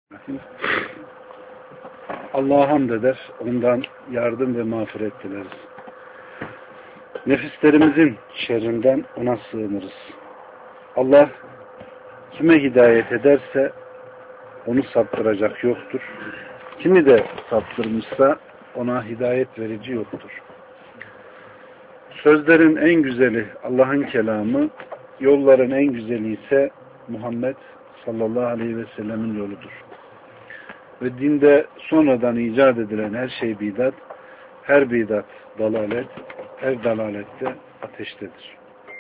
Allah'a hamd eder, ondan yardım ve mağfiret dileriz. Nefislerimizin şerrinden ona sığınırız. Allah kime hidayet ederse onu saptıracak yoktur. Kimi de saptırmışsa ona hidayet verici yoktur. Sözlerin en güzeli Allah'ın kelamı, yolların en güzeli ise Muhammed sallallahu aleyhi ve sellemin yoludur. Ve dinde sonradan icat edilen her şey bidat, her bidat dalalet, her dalalette ateştedir.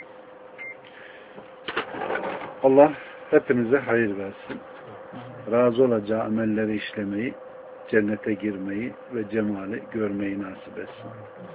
Allah hepimize hayır versin. Razı olacağı amelleri işlemeyi, cennete girmeyi ve cemali görmeyi nasip etsin.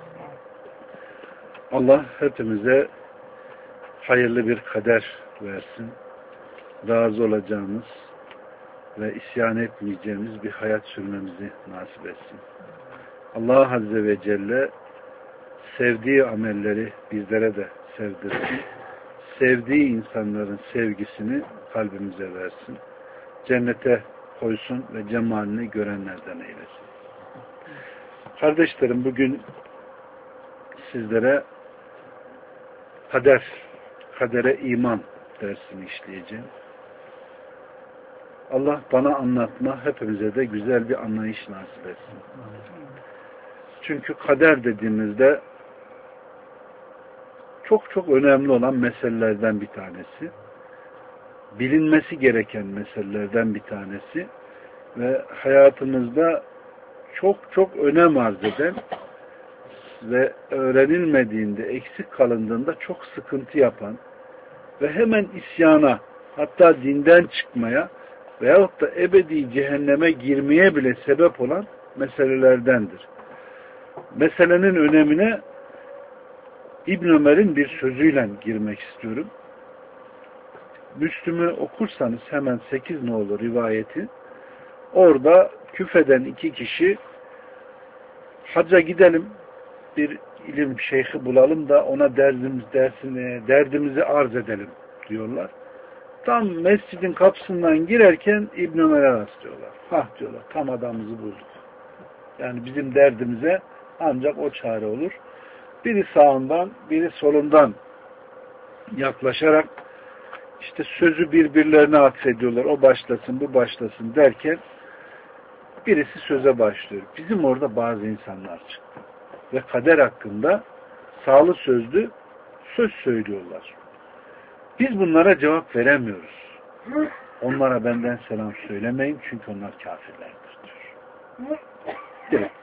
Allah hepimize hayırlı bir kader versin. Razı olacağımız ve isyan etmeyeceğimiz bir hayat sürmemizi nasip etsin. Allah Azze ve Celle sevdiği amelleri bizlere de sevdirsin. Sevdiği insanların sevgisini kalbimize versin. Cennete koysun ve cemalini görenlerden eylesin. Kardeşlerim, bugün sizlere kadere iman dersini işleyeceğim. Allah bana anlatma, hepimize de güzel bir anlayış nasip etsin. Çünkü kader dediğimizde çok önemli olan meselelerden bir tanesi. Bilinmesi gereken meselelerden bir tanesi ve hayatımızda çok önem arz eden ve öğrenilmediğinde, eksik kalındığında çok sıkıntı yapan ve hemen isyana, hatta dinden çıkmaya veyahut da ebedi cehenneme girmeye bile sebep olan meselelerdendir. Meselenin önemine İbn Ömer'in bir sözüyle girmek istiyorum. Müslüm'ü okursanız hemen 8 nolu rivayeti, orada küfeden 2 kişi hacca gidelim, bir ilim şeyhi bulalım da ona derdimizi arz edelim diyorlar. Tam mescidin kapısından girerken İbn Ömer'e rastlıyorlar. Diyorlar, tam adamımızı bulduk. Yani bizim derdimize ancak o çare olur. Biri sağından, biri solundan yaklaşarak işte sözü birbirlerine atfediyorlar. O başlasın, bu başlasın derken birisi söze başlıyor. Bizim orada bazı insanlar çıktı. Ve kader hakkında sağlı sözlü söz söylüyorlar. Biz bunlara cevap veremiyoruz. Onlara benden selam söylemeyin çünkü onlar kafirlerdir diyor. Direkt.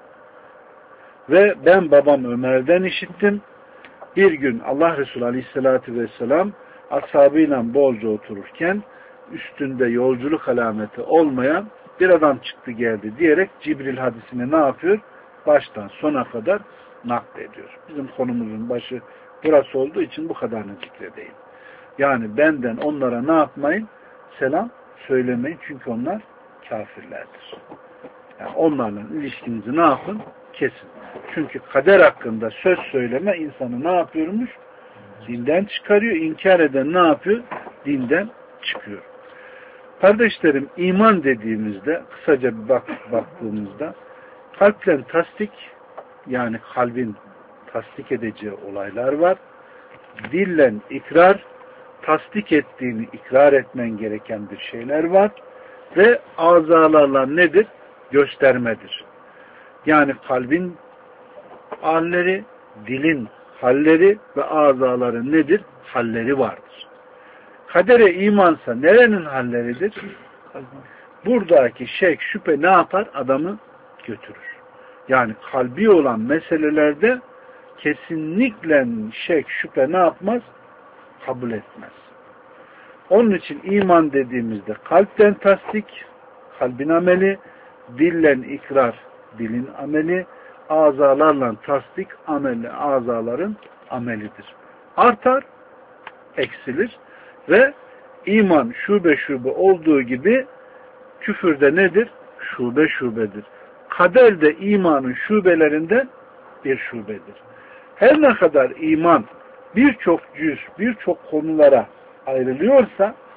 Ve ben babam Ömer'den işittim. Bir gün Allah Resulü Aleyhisselatü Vesselam ashabıyla bolca otururken üstünde yolculuk alameti olmayan bir adam çıktı geldi diyerek Cibril hadisini ne yapıyor? Baştan sona kadar naklediyor. Bizim konumuzun başı burası olduğu için bu kadarını zikredeyim. Yani benden onlara ne yapmayın? Selam söylemeyin çünkü onlar kafirlerdir. Yani onlarla ilişkinizi ne yapın? Kesin. Çünkü kader hakkında söz söyleme insanı ne yapıyormuş? Dinden çıkarıyor. İnkar eden ne yapıyor? Dinden çıkıyor. Kardeşlerim, iman dediğimizde kısaca bir baktığımızda kalple tasdik, yani kalbin tasdik edeceği olaylar var. Dille ikrar, tasdik ettiğini ikrar etmen gereken bir şeyler var. Ve azalarla nedir? Göstermedir. Yani kalbin halleri, dilin halleri ve azaların nedir? Halleri vardır. Kadere imansa nerenin halleridir? Buradaki şek, şüphe ne yapar? Adamı götürür. Yani kalbi olan meselelerde kesinlikle şek, şüphe ne yapmaz? Kabul etmez. Onun için iman dediğimizde kalpten tasdik, kalbin ameli, dillen ikrar, dilin ameli, azalarla tasdik, ameli, azaların amelidir. Artar, eksilir ve iman şube olduğu gibi küfürde nedir? Şubedir. Kader de imanın şubelerinden bir şubedir. Her ne kadar iman birçok cüz, birçok konulara ayrılıyorsa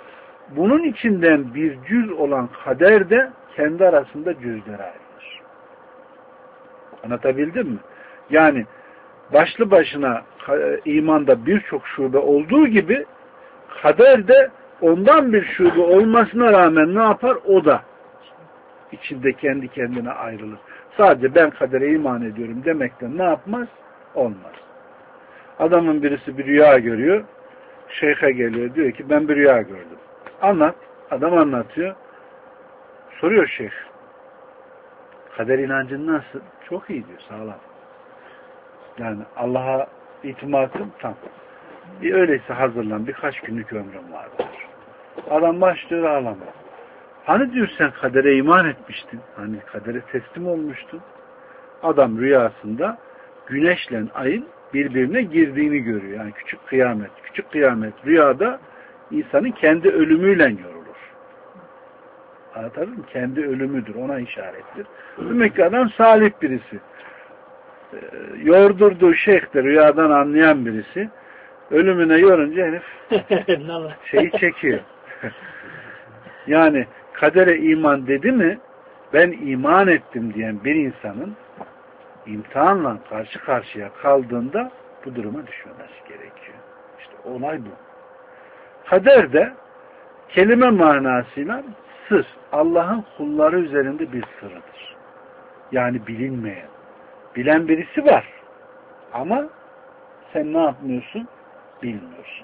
bunun içinden bir cüz olan kader de kendi arasında cüzlere ayrılır. Anlatabildim mi? Yani başlı başına imanda birçok şube olduğu gibi kader de ondan bir şube olmasına rağmen ne yapar? O da içinde kendi kendine ayrılır. Sadece ben kadere iman ediyorum demekle ne yapmaz? Olmaz. Adamın birisi bir rüya görüyor. Şeyhe geliyor. Diyor ki ben bir rüya gördüm. Anlat. Adam anlatıyor. Soruyor şeyh. Kader inancın nasıl? Çok iyi diyor. Sağlam. Yani Allah'a itimatım tam. Öyleyse hazırlan. Birkaç günlük ömrüm vardır. Adam başlıyor ağlamaya. Hani diyor sen kadere iman etmiştin. Hani kadere teslim olmuştun. Adam rüyasında güneşle ayın birbirine girdiğini görüyor. Yani küçük kıyamet. Küçük kıyamet rüyada insanın kendi ölümüyle yorulur. Anladın mı? Kendi ölümüdür. Ona işarettir. Demek ki adam salih birisi. Yordurduğu şeyh de rüyadan anlayan birisi. Ölümüne yorunca herif şeyi çekiyor. Yani kadere iman dedi mi ben iman ettim diyen bir insanın imtihanla karşı karşıya kaldığında bu duruma düşmemesi gerekiyor. İşte olay bu. Kader de kelime manasıyla sır. Allah'ın kulları üzerinde bir sırrıdır. Yani bilinmeyen. Bilen birisi var. Ama sen ne yapmıyorsun? Bilmiyorsun.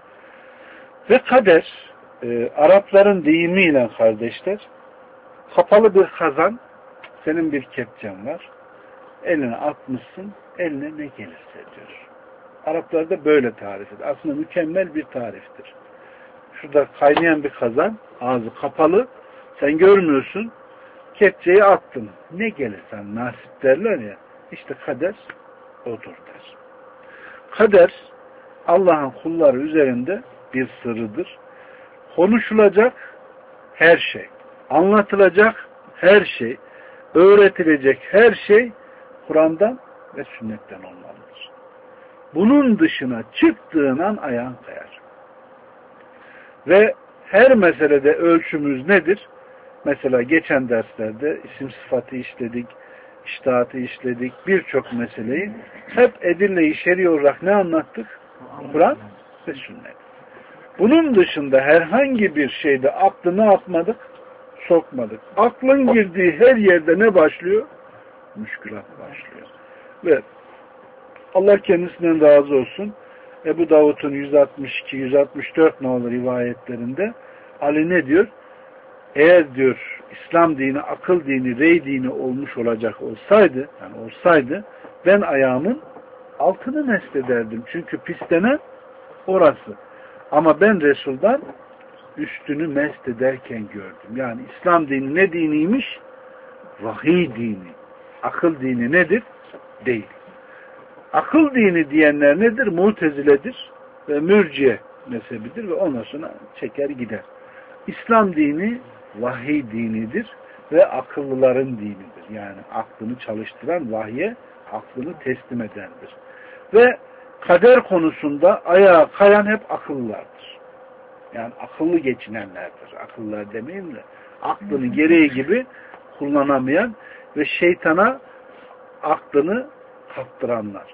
Ve kader Arapların deyimiyle kardeşler kapalı bir kazan, senin bir kepçen var. Eline atmışsın, eline ne gelirse diyor. Araplarda böyle tarif edilir. Aslında mükemmel bir tariftir. Şurada kaynayan bir kazan, ağzı kapalı, sen görmüyorsun, kepçeyi attın. Ne gelirsen nasip derler ya, işte kader odur der. Kader Allah'ın kulları üzerinde bir sırrıdır. Konuşulacak her şey, anlatılacak her şey, öğretilecek her şey Kur'an'dan ve sünnetten olmalıdır. Bunun dışına çıktığın an ayağın kayar. Ve her meselede ölçümüz nedir? Mesela geçen derslerde isim sıfatı işledik, iştihatı işledik, birçok meseleyi hep edille-i şer'i olarak ne anlattık? Kur'an ve sünnet. Bunun dışında herhangi bir şeyde aklı ne yapmadık? Sokmadık. Aklın girdiği her yerde ne başlıyor? Müşkülat başlıyor. Ve Allah kendisinden razı olsun. Ebu Davud'un 162-164 nolu rivayetlerinde Ali ne diyor? Eğer diyor İslam dini, akıl dini, rey dini olmuş olacak olsaydı, yani olsaydı ben ayağımın altını meslederdim. Çünkü pislenen orası. Ama ben Resul'dan üstünü mest ederken gördüm. Yani İslam dini ne diniymiş? Vahiy dini. Akıl dini nedir? Değil. Akıl dini diyenler nedir? Muteziledir ve mürciye mezhebidir ve ondan sonra çeker gider. İslam dini vahiy dinidir ve akıllıların dinidir. Yani aklını çalıştıran vahye aklını teslim edendir. Ve kader konusunda ayağa kayan hep akıllılardır. Yani akıllı geçinenlerdir. Akıllılar demeyeyim de aklını gereği gibi kullanamayan ve şeytana aklını kaptıranlar.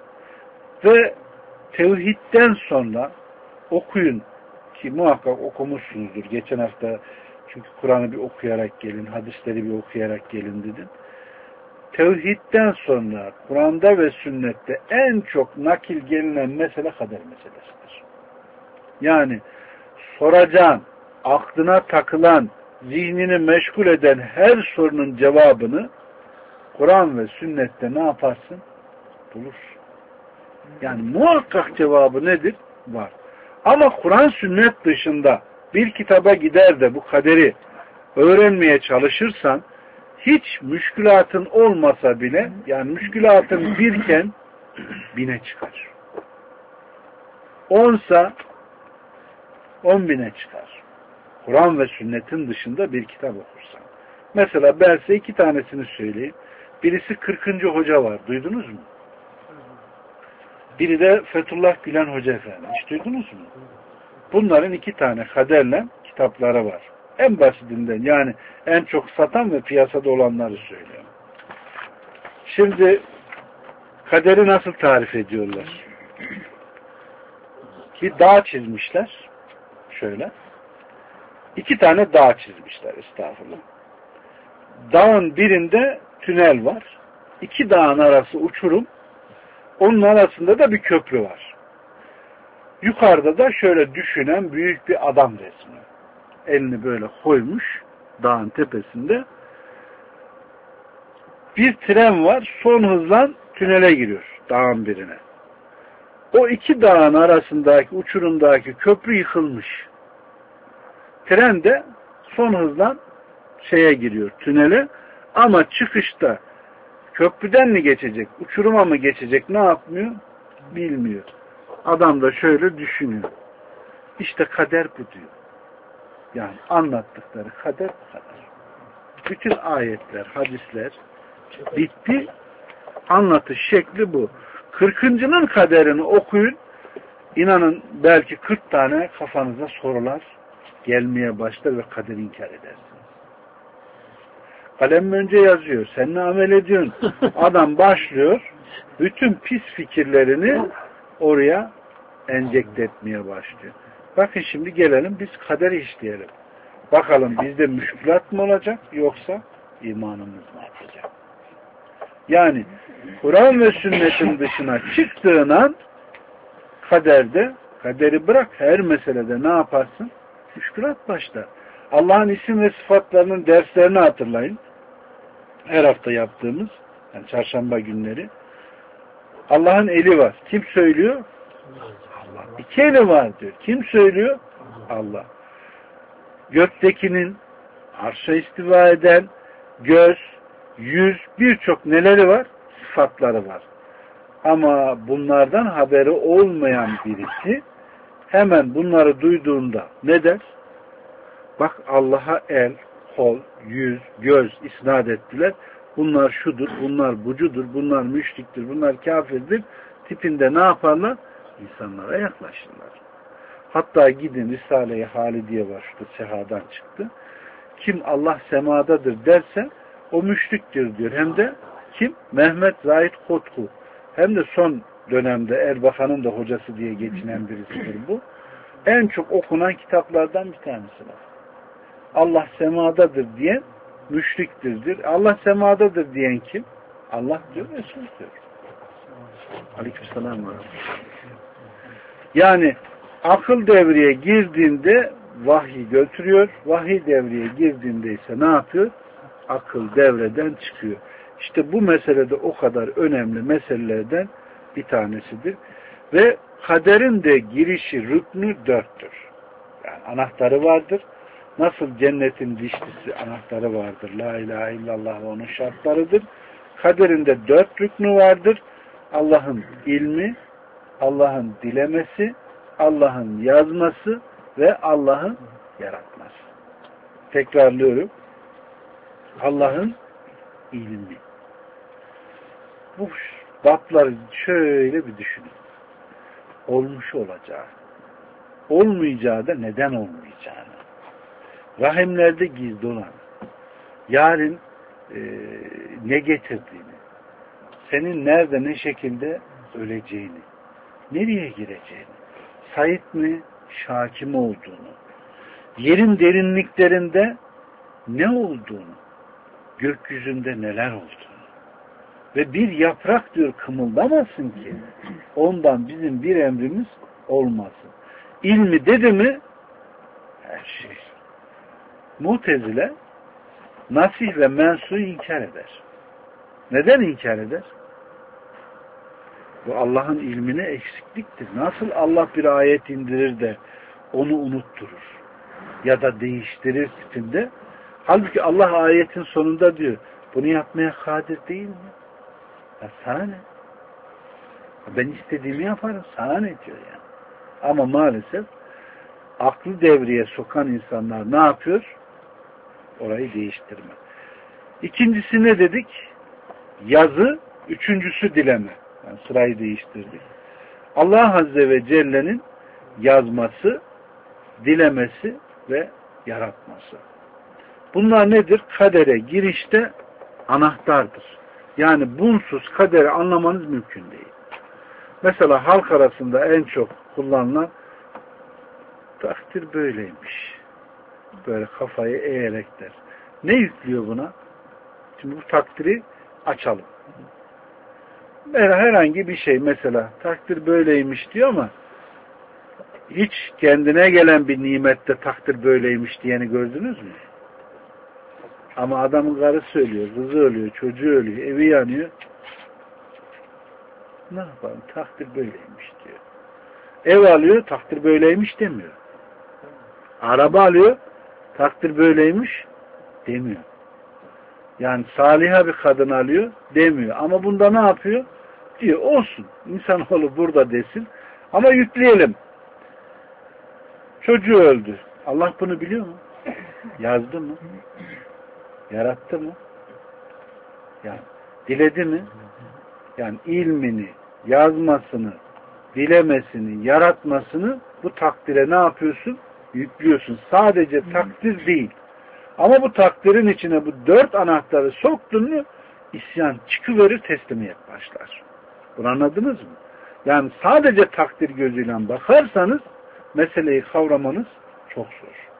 Ve tevhidden sonra okuyun ki muhakkak okumuşsunuzdur. Geçen hafta çünkü Kur'an'ı bir okuyarak gelin, hadisleri bir okuyarak gelin dedim. Tevhidden sonra Kur'an'da ve sünnette en çok nakil gelinen mesele kader meselesidir. Yani soracağın, aklına takılan, zihnini meşgul eden her sorunun cevabını Kur'an ve sünnette ne yaparsın? Bulursun. Yani muhakkak cevabı nedir? Var. Ama Kur'an sünnet dışında bir kitaba gider de bu kaderi öğrenmeye çalışırsan hiç müşkülatın olmasa bile yani müşkülatın birken bine çıkar. 10'sa 10.000'e çıkar. Kur'an ve sünnetin dışında bir kitap okursan. Mesela ben size 2 tanesini söyleyeyim. Birisi 40. Hoca var. Duydunuz mu? Biri de Fethullah Gülen Hoca Efendi. Hiç duydunuz mu? Bunların 2 tane kaderle kitapları var. En basitinden, yani en çok satan ve piyasada olanları söylüyorum. Şimdi kaderi nasıl tarif ediyorlar? Bir dağ çizmişler. Şöyle. 2 tane dağ çizmişler, estağfurullah. Dağın birinde tünel var. 2 dağın arası uçurum. Onun arasında da bir köprü var. Yukarıda da şöyle düşünen büyük bir adam resmi. Elini böyle koymuş dağın tepesinde. Bir tren var. Son hızla tünele giriyor dağın birine. O 2 dağın arasındaki uçurumdaki köprü yıkılmış. Tren de son hızla şeye giriyor, tünele, ama çıkışta köprüden mi geçecek, uçuruma mı geçecek, ne yapmıyor? Bilmiyor. Adam da şöyle düşünüyor. İşte kader bu diyor. Yani anlattıkları kader bu kadar. Bütün ayetler, hadisler bitti. Anlatış şekli bu. 40'ının kaderini okuyun. İnanın belki 40 tane kafanıza sorular gelmeye başlar ve kaderi inkar edersiniz. Kalem önce yazıyor. Sen ne amel ediyorsun? Adam başlıyor. Bütün pis fikirlerini oraya enjekte etmeye başlıyor. Bakın şimdi gelelim biz kaderi işleyelim. Bakalım bizde müşkülat mı olacak yoksa imanımız mı artacak? Yani Kur'an ve sünnetin dışına çıktığın an kaderde, kaderi bırak, her meselede ne yaparsın? Müşkülat başlar. Allah'ın isim ve sıfatlarının derslerini hatırlayın. Her hafta yaptığımız, yani çarşamba günleri. Allah'ın eli var. Kim söylüyor? Allah. 2 eli var diyor. Kim söylüyor? Allah. Göktekinin, arşa istiva eden, göz, yüz, birçok neleri var? Sıfatları var. Ama bunlardan haberi olmayan birisi hemen bunları duyduğunda ne der? Bak Allah'a el, kol, yüz, göz isnat ettiler. Bunlar şudur, bunlar bucudur, bunlar müşriktir, bunlar kafirdir. Tipinde ne yaparlar? İnsanlara yaklaşırlar. Hatta gidin Risale-i Halidiye var, şurada sehadan çıktı. Kim Allah semadadır derse o müşriktir diyor. Hem de kim? Mehmet Zahid Kotku. Hem de son dönemde Erbakan'ın da hocası diye geçinen birisidir bu. En çok okunan kitaplardan bir tanesi var. Allah semadadır diyen müşriktir. Allah semadadır diyen kim? Allah diyor, Resul diyor. Aleykümselam. Yani akıl devreye girdiğinde vahyi götürüyor. Vahiy devreye girdiğinde ise ne yapıyor? Akıl devreden çıkıyor. İşte bu meselede o kadar önemli meselelerden bir tanesidir. Ve kaderin de girişi, rüknü 4'tür. Yani anahtarı vardır. Nasıl cennetin dişlisi anahtarı vardır. La ilahe illallah ve onun şartlarıdır. Kaderin de 4 rüknü vardır. Allah'ın ilmi, Allah'ın dilemesi, Allah'ın yazması ve Allah'ın yaratması. Tekrarlıyorum. Allah'ın ilmi. Bu babları şöyle bir düşünün. Olmuş olacağı, olmayacağı da neden olmayacağını, rahimlerde gizli olan, yarın ne getirdiğini, senin nerede ne şekilde öleceğini, nereye gireceğini, Said mi, Şaki mi olduğunu, yerin derinliklerinde ne olduğunu, gökyüzünde neler olduğunu ve bir yaprak diyor kımıldamasın ki ondan bizim bir emrimiz olmasın. İlmi dedi mi her şey. Mutezile nasih ve mensu'yu inkar eder. Neden inkar eder? Bu Allah'ın ilmine eksikliktir. Nasıl Allah bir ayet indirir de onu unutturur ya da değiştirir tipinde. Halbuki Allah ayetin sonunda diyor bunu yapmaya kadir değil mi? Ya sana ne? Ben istediğimi yaparım. Sana ne diyor yani? Ama maalesef aklı devreye sokan insanlar ne yapıyor? Orayı değiştirme. İkincisi ne dedik? Yazı. Üçüncüsü dileme. Yani sırayı değiştirdik. Allah Azze ve Celle'nin yazması, dilemesi ve yaratması. Bunlar nedir? Kadere girişte anahtardır. Yani bunsuz kaderi anlamanız mümkün değil. Mesela halk arasında en çok kullanılan takdir böyleymiş. Böyle kafayı eğerek der. Ne yüklüyor buna? Şimdi bu takdiri açalım. Herhangi bir şey mesela takdir böyleymiş diyor ama hiç kendine gelen bir nimette takdir böyleymiş diyeni gördünüz mü? Ama adamın karısı ölüyor, kızı ölüyor, çocuğu ölüyor, evi yanıyor. Ne yapalım? Takdir böyleymiş diyor. Ev alıyor, takdir böyleymiş demiyor. Araba alıyor, takdir böyleymiş demiyor. Yani saliha bir kadın alıyor demiyor. Ama bunda ne yapıyor? Diyor olsun. İnsanoğlu burada desin. Ama yükleyelim. Çocuğu öldü. Allah bunu biliyor mu? Yazdı mı? Yarattı mı? Yani diledi mi? Yani ilmini, yazmasını, dilemesini, yaratmasını bu takdire ne yapıyorsun? Yüklüyorsun. Sadece takdir değil. Ama bu takdirin içine bu 4 anahtarı soktun mu isyan çıkıverir, teslimiyet başlar. Bunu anladınız mı? Yani sadece takdir gözüyle bakarsanız meseleyi kavramanız çok zor.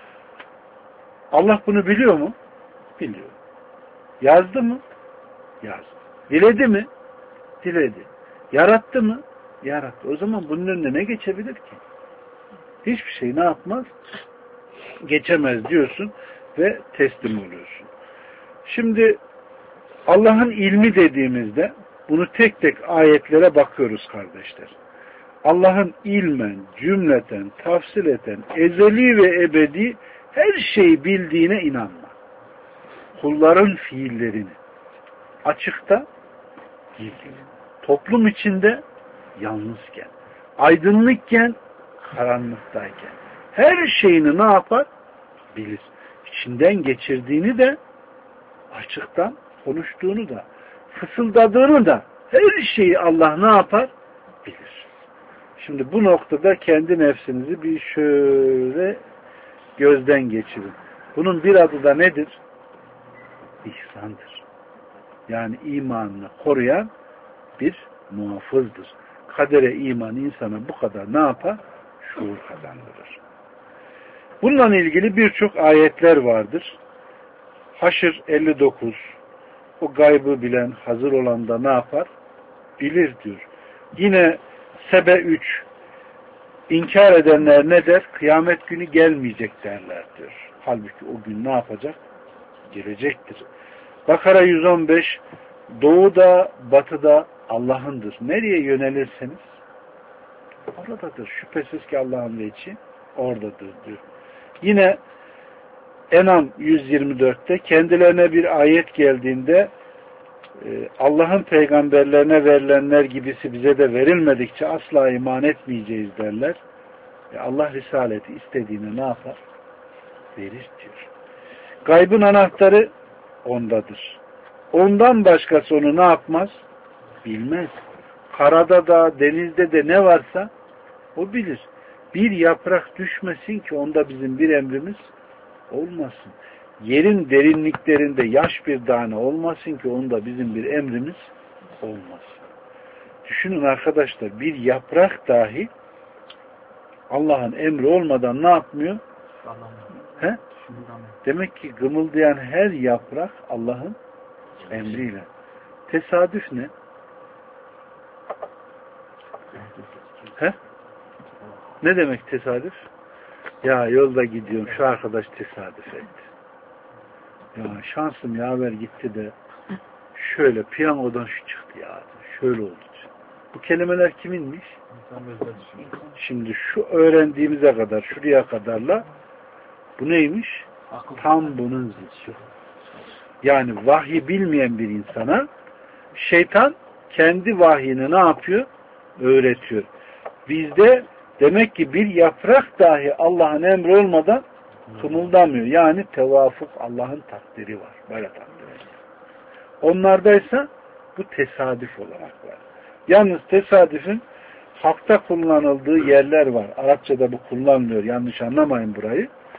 Allah bunu biliyor mu? Biliyor. Yazdı mı? Yazdı. Diledi mi? Diledi. Yarattı mı? Yarattı. O zaman bunun önüne ne geçebilir ki? Hiçbir şey ne yapmaz? Geçemez diyorsun ve teslim oluyorsun. Şimdi Allah'ın ilmi dediğimizde bunu tek tek ayetlere bakıyoruz kardeşler. Allah'ın ilmen, cümleten, tafsileten, ezeli ve ebedi her şeyi bildiğine inanma. Kulların fiillerini açıkta, gizli, toplum içinde yalnızken, aydınlıkken, karanlıktayken her şeyini ne yapar? Bilir. İçinden geçirdiğini de açıktan konuştuğunu da fısıldadığını da her şeyi Allah ne yapar? Bilir. Şimdi bu noktada kendi nefsinizi bir şöyle gözden geçirin. Bunun bir adı da nedir? İhsandır. Yani imanını koruyan bir muhafızdır. Kadere iman insana bu kadar ne yapar? Şuur kazandırır. Bununla ilgili birçok ayetler vardır. Haşr 59 o gaybı bilen, hazır olan da ne yapar? Bilir diyor. Yine Sebe 3 inkar edenler ne der? Kıyamet günü gelmeyecek derler diyor. Halbuki o gün ne yapacak? Gelecektir. Bakara 115 doğuda, batıda Allah'ındır. Nereye yönelirseniz oradadır. Şüphesiz ki Allah'ın veçi oradadır diyor. Yine Enam 124'te kendilerine bir ayet geldiğinde Allah'ın peygamberlerine verilenler gibisi bize de verilmedikçe asla iman etmeyeceğiz derler. Allah risaleti istediğini ne yapar? Verir diyor. Gaybın anahtarı ondadır. Ondan başkası onu ne yapmaz? Bilmez. Karada da denizde de ne varsa o bilir. Bir yaprak düşmesin ki onda bizim bir emrimiz olmasın. Yerin derinliklerinde yaş bir tane olmasın ki onda bizim bir emrimiz olmasın. Düşünün arkadaşlar, bir yaprak dahi Allah'ın emri olmadan ne yapmıyor? He? Demek ki gımıldayan her yaprak Allah'ın emriyle. Tesadüf ne? He? Ne demek tesadüf? Ya yolda gidiyorum, şu arkadaş tesadüf etti. Ya şansım yaver gitti de şöyle piyangodan şu çıktı ya. Şöyle oldu. Bu kelimeler kiminmiş? Şimdi şu öğrendiğimize kadar, şuraya kadarla bu neymiş? Tam bunun zıttı. Yani vahyi bilmeyen bir insana şeytan kendi vahyini ne yapıyor? Öğretiyor. Bizde demek ki bir yaprak dahi Allah'ın emri olmadan kımıldamıyor. Yani tevafuk Allah'ın takdiri var. Böyle takdir ediyor. Onlardaysa bu tesadüf olarak var. Yalnız tesadüfün hakta kullanıldığı yerler var. Arapçada bu kullanmıyor. Yanlış anlamayın burayı.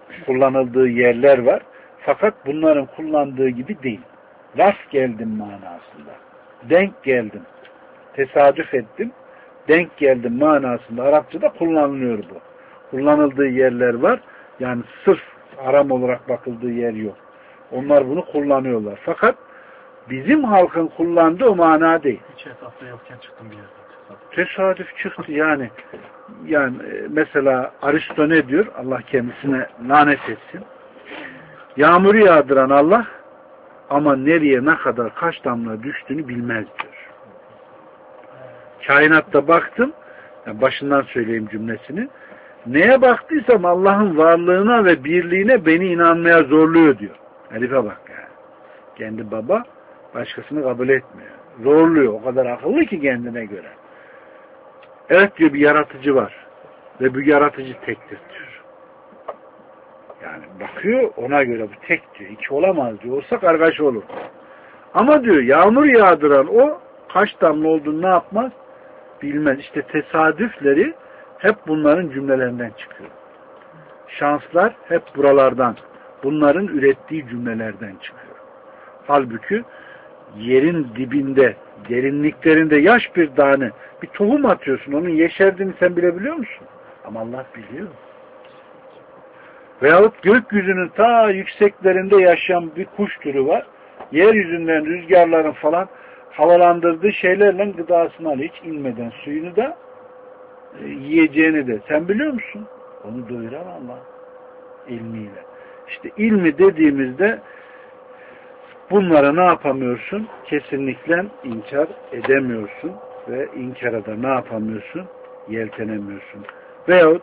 kullanıldığı yerler var. Fakat bunların kullandığı gibi değil. Rast geldim manasında. Denk geldim. Tesadüf ettim. Denk geldim manasında Arapçada kullanılıyor bu. Kullanıldığı yerler var. Yani sırf haram olarak bakıldığı yer yok. Onlar bunu kullanıyorlar. Fakat bizim halkın kullandığı o mana değil. Hiç hesapta yokken çıktım bir yerden. Tesadüf çıktı yani. Yani mesela Aristo ne diyor? Allah kendisine lanet etsin. Yağmuru yağdıran Allah ama nereye ne kadar kaç damla düştüğünü bilmez diyor. Kainatta baktım, yani başından söyleyeyim cümlesini. Neye baktıysam Allah'ın varlığına ve birliğine beni inanmaya zorluyor diyor. Herife bak yani. Kendi baba başkasını kabul etmiyor. Zorluyor. O kadar akıllı ki kendine göre. Evet diyor, bir yaratıcı var. Ve bu yaratıcı tektir diyor. Yani bakıyor ona göre bu tek diyor. İki olamaz diyor. Olsa kargaşa olur. Ama diyor yağmur yağdıran o kaç damla olduğunu ne yapmaz? Bilmez. İşte tesadüfleri hep bunların cümlelerinden çıkıyor. Şanslar hep buralardan. Bunların ürettiği cümlelerden çıkıyor. Halbuki yerin dibinde, derinliklerinde yaş bir tane bir tohum atıyorsun. Onun yeşerdiğini sen bilebiliyor musun? Ama Allah biliyor. Veyahut gökyüzünün ta yükseklerinde yaşayan bir kuş türü var. Yeryüzünden rüzgarların falan havalandırdığı şeylerle gıdasını alıyor. Hiç inmeden suyunu da yiyeceğini de. Sen biliyor musun? Onu doyuran Allah ilmiyle. İşte ilmi dediğimizde bunlara ne yapamıyorsun? Kesinlikle inkar edemiyorsun ve inkara da ne yapamıyorsun? Yeltenemiyorsun. Veyahut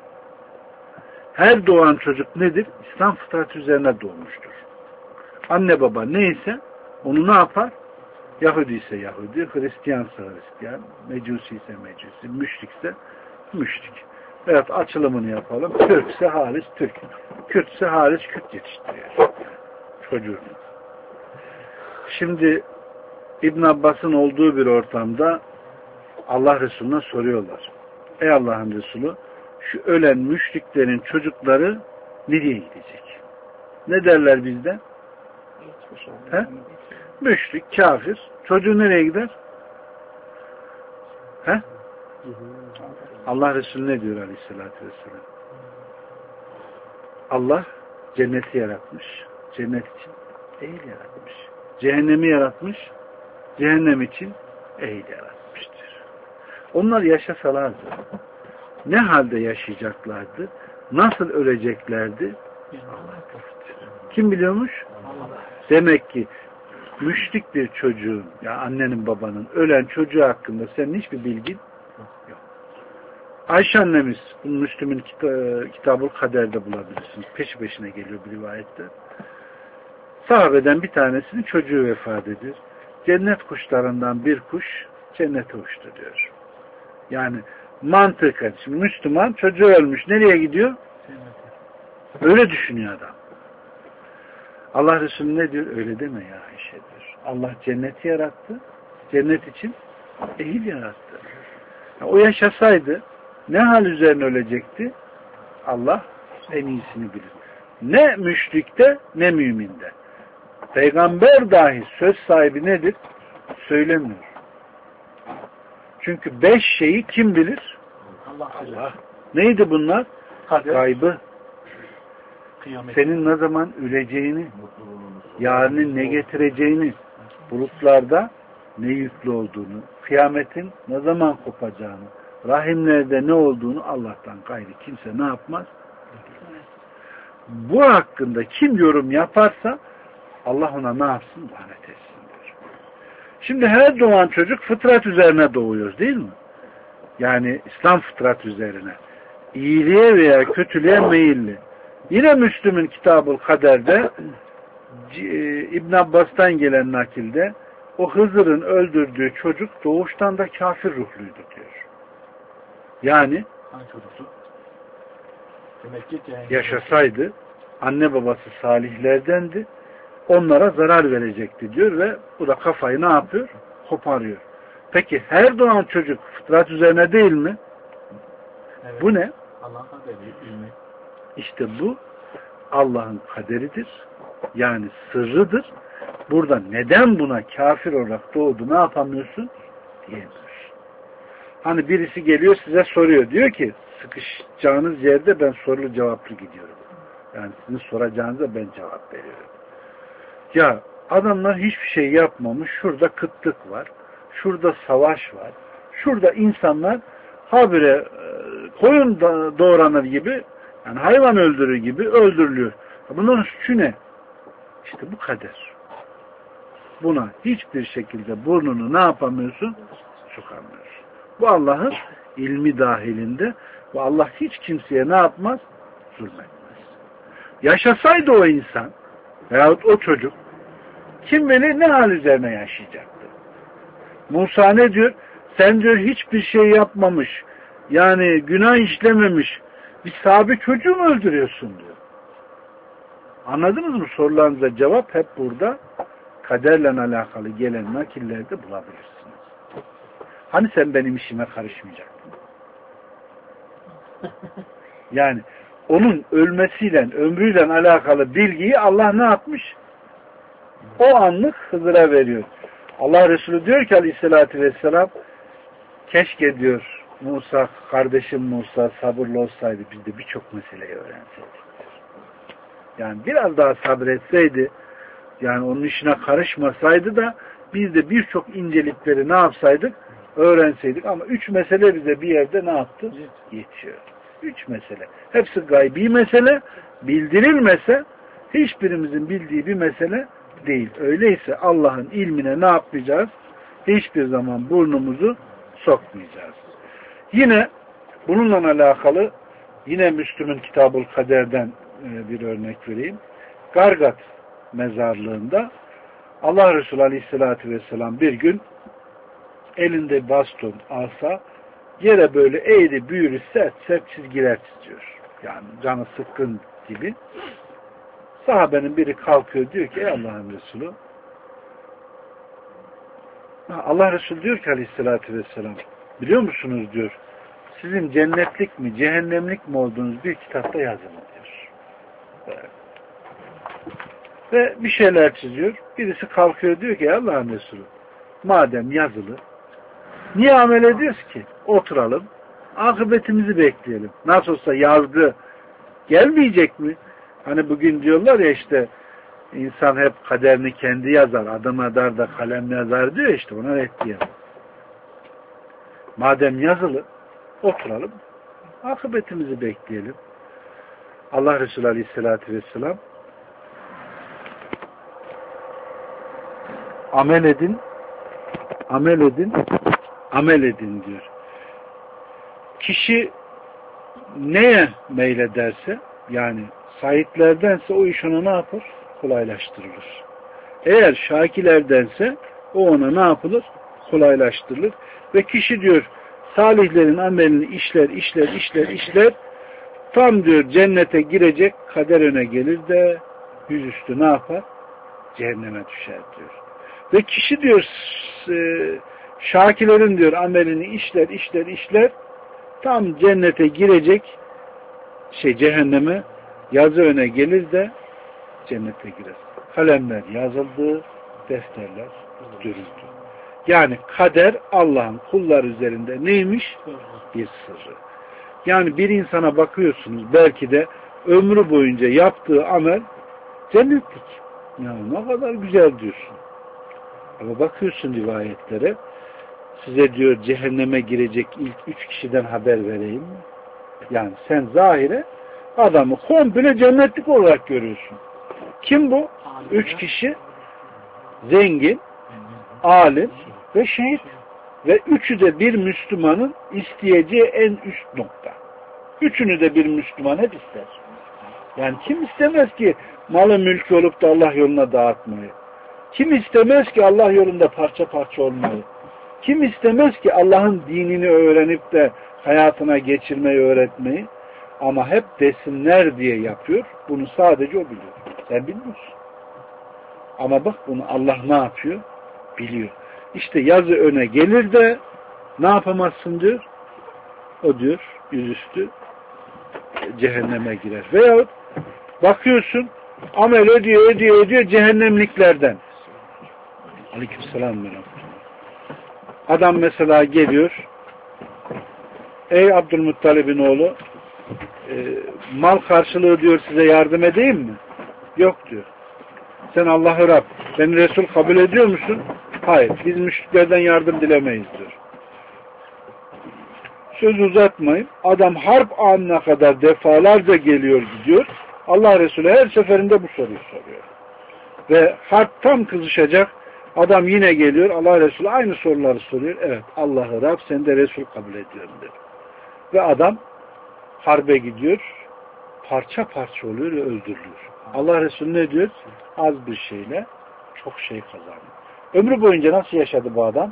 her doğan çocuk nedir? İslam fıtratı üzerine doğmuştur. Anne baba neyse onu ne yapar? Yahudi ise Yahudi, Hristiyansa Hristiyan, Mecusi ise Mecusi, müşrikse müşrik. Veyahut açılımını yapalım. Türk ise halis Türk. Kürt ise halis Kürt yetiştiriyor. Çocuğu. Şimdi İbn Abbas'ın olduğu bir ortamda Allah Resulü'ne soruyorlar. Ey Allah'ın Resulü, şu ölen müşriklerin çocukları nereye gidecek? Ne derler bizde? He? Müşrik, kafir. Çocuğu nereye gider? He? Allah Resulü ne diyor aleyhissalatü vesselam? Allah cenneti yaratmış. Cennet için ehil yaratmış. Cehennemi yaratmış. Cehennem için ehil yaratmıştır. Onlar yaşasalardı ne halde yaşayacaklardı? Nasıl öleceklerdi? Allah. Kim biliyormuş? Allah. Demek ki müşrik bir çocuğun, ya annenin babanın ölen çocuğu hakkında senin hiçbir bilgin yok. Ayşe annemiz, bunu Müslüm'ün Kitab-ı Kader'de bulabilirsiniz. Peşi peşine geliyor bir rivayette. Sahabeden bir tanesinin çocuğu vefat ediyor. Cennet kuşlarından bir kuş cennete uçtu diyor. Yani mantıken, şimdi Müslüman çocuğu ölmüş, nereye gidiyor? Öyle düşünüyor adam. Allah Resulü ne diyor? Öyle deme ya Ayşe diyor. Allah cenneti yarattı. Cennet için ehil yarattı. Yani o yaşasaydı ne hal üzerine ölecekti? Allah en iyisini bilir. Ne müşrikte ne müminde. Peygamber dahi söz sahibi nedir? Söylemiyor. Çünkü 5 şeyi kim bilir? Allah. Neydi bunlar? Gaybı. Senin ne zaman öleceğini, yarının ne getireceğini, bulutlarda ne yüklü olduğunu, kıyametin ne zaman kopacağını, rahimlerde ne olduğunu Allah'tan gayrı kimse ne yapmaz? Bu hakkında kim yorum yaparsa Allah ona ne yapsın? Lanet etsin diyor. Şimdi her doğan çocuk fıtrat üzerine doğuyor değil mi? Yani İslam fıtrat üzerine. İyiliğe veya kötülüğe meyilli. Yine Müslüm'ün Kitab-ı Kader'de İbn Abbas'tan gelen nakilde o Hızır'ın öldürdüğü çocuk doğuştan da kafir ruhluydu diyor. Yani yaşasaydı anne babası salihlerdendi, onlara zarar verecekti diyor ve bu da kafayı ne yapıyor? Koparıyor. Peki her doğan çocuk fıtrat üzerine değil mi? Evet. Bu ne? İşte bu Allah'ın kaderidir. Yani sırrıdır. Burada neden buna kafir olarak doğdu ne yapamıyorsun? Diyemiyorsun. Hani birisi geliyor size soruyor. Diyor ki sıkışacağınız yerde ben sorulu cevaplı gidiyorum. Yani sizin soracağınıza ben cevap veriyorum. Ya adamlar hiçbir şey yapmamış. Şurada kıtlık var. Şurada savaş var. Şurada insanlar habire koyun doğranır gibi, yani hayvan öldürür gibi öldürülüyor. Bunların suçu ne? İşte bu kader. Buna hiçbir şekilde burnunu ne yapamıyorsun? Sokamıyorsun. Bu Allah'ın ilmi dahilinde ve Allah hiç kimseye ne yapmaz? Zulmetmez. Yaşasaydı o insan veyahut o çocuk kim bilir ne hal üzerine yaşayacaktı. Musa ne diyor? Sen diyor hiçbir şey yapmamış, yani günah işlememiş bir sahabe çocuğu mu öldürüyorsun diyor. Anladınız mı? Sorularınıza cevap hep burada kaderle alakalı gelen nakillerde bulabilirsiniz. Hani sen benim işime karışmayacaktın? Yani onun ölmesiyle, ömrüyle alakalı bilgiyi Allah ne yapmış? O anlık Hızır'a veriyor. Allah Resulü diyor ki aleyhissalatü vesselam, keşke diyor Musa, kardeşim Musa sabırlı olsaydı biz de birçok meseleyi öğrenseydik. Yani biraz daha sabretseydi, yani onun işine karışmasaydı da biz de birçok incelikleri ne yapsaydık? Öğrenseydik. Ama 3 mesele bize bir yerde ne yaptı? Yetiyor. 3 mesele. Hepsi gaybi mesele. Bildirilmese hiçbirimizin bildiği bir mesele değil. Öyleyse Allah'ın ilmine ne yapmayacağız? Hiçbir zaman burnumuzu sokmayacağız. Yine bununla alakalı yine Müslüm'ün Kitab-ül Kader'den bir örnek vereyim. Gargat mezarlığında Allah Resulü Aleyhisselatü Vesselam bir gün elinde baston, asa yere böyle eğri büğrü sert çizgiler çiziyor. Yani canı sıkkın gibi. Sahabenin biri kalkıyor diyor ki ey Allah'ın Resulü, Allah Resulü diyor ki Aleyhisselatü Vesselam, biliyor musunuz diyor, sizin cennetlik mi cehennemlik mi olduğunuz bir kitapta yazılı diyor. Ve bir şeyler çiziyor. Birisi kalkıyor diyor ki Allah'ın Resulü, madem yazılı niye amel ediyoruz ki? Oturalım, akıbetimizi bekleyelim. Nasıl olsa yazgı gelmeyecek mi? Hani bugün diyorlar ya işte insan hep kaderini kendi yazar, adım adar da kalem yazar diyor, işte ona reddiyelim. Madem yazılı, oturalım, akıbetimizi bekleyelim. Allah Resulü Aleyhisselatü Vesselam amel edin diyor. Kişi neye meylederse, yani saitlerdense o iş ona ne yapar? Kolaylaştırılır. Eğer şakilerdense o ona ne yapılır? Kolaylaştırılır. Ve kişi diyor salihlerin amelini işler tam diyor cennete girecek, kader öne gelir de yüzüstü ne yapar? Cehenneme düşer diyor. Ve kişi diyor şakilerin diyor amelini işler tam cennete girecek, cehenneme yazı öne gelir de cennete girer. Kalemler yazıldı, defterler dürüldü. Yani kader Allah'ın kullar üzerinde neymiş? Bir sırrı. Yani bir insana bakıyorsunuz, belki de ömrü boyunca yaptığı amel cennetlik. Yani ne kadar güzel diyorsun. Ama bakıyorsun rivayetlere, size diyor cehenneme girecek ilk 3 kişiden haber vereyim mi? Yani sen zahire adamı komple cennetlik olarak görüyorsun. Kim bu? 3 kişi: zengin, alim ve şehit. Ve üçü de bir Müslümanın isteyeceği en üst nokta. Üçünü de bir Müslüman hep ister. Yani kim istemez ki malı mülkü olup da Allah yoluna dağıtmayı? Kim istemez ki Allah yolunda parça parça olmayı? Kim istemez ki Allah'ın dinini öğrenip de hayatına geçirmeyi, öğretmeyi? Ama hep desinler diye yapıyor. Bunu sadece o biliyor. Sen bilmiyorsun. Ama bak bunu Allah ne yapıyor? Biliyor. İşte yazı öne gelir de ne yapamazsın diyor. O diyor yüzüstü cehenneme girer. Veyahut Bakıyorsun amel ediyor cehennemliklerden. Aleykümselam. Adam mesela geliyor. Ey Abdülmuttalib'in oğlu, mal karşılığı diyor size yardım edeyim mi? Yok diyor. Sen Allah'ı Rab, beni Resul kabul ediyor musun? Hayır. Biz müşriklerden yardım dilemeyiz diyor. Söz uzatmayın. Adam harp anına kadar defalarca geliyor gidiyor. Allah Resulü her seferinde bu soruyu soruyor. Ve harp tam kızışacak. Adam yine geliyor. Allah Resulü aynı soruları soruyor. Evet, Allah'ı Rab, sen de Resul kabul ediyorum diyor. Ve adam harbe gidiyor. Parça parça oluyor ve öldürülüyor. Allah Resulü ne diyor? Az bir şeyle çok şey kazandı. Ömrü boyunca nasıl yaşadı bu adam?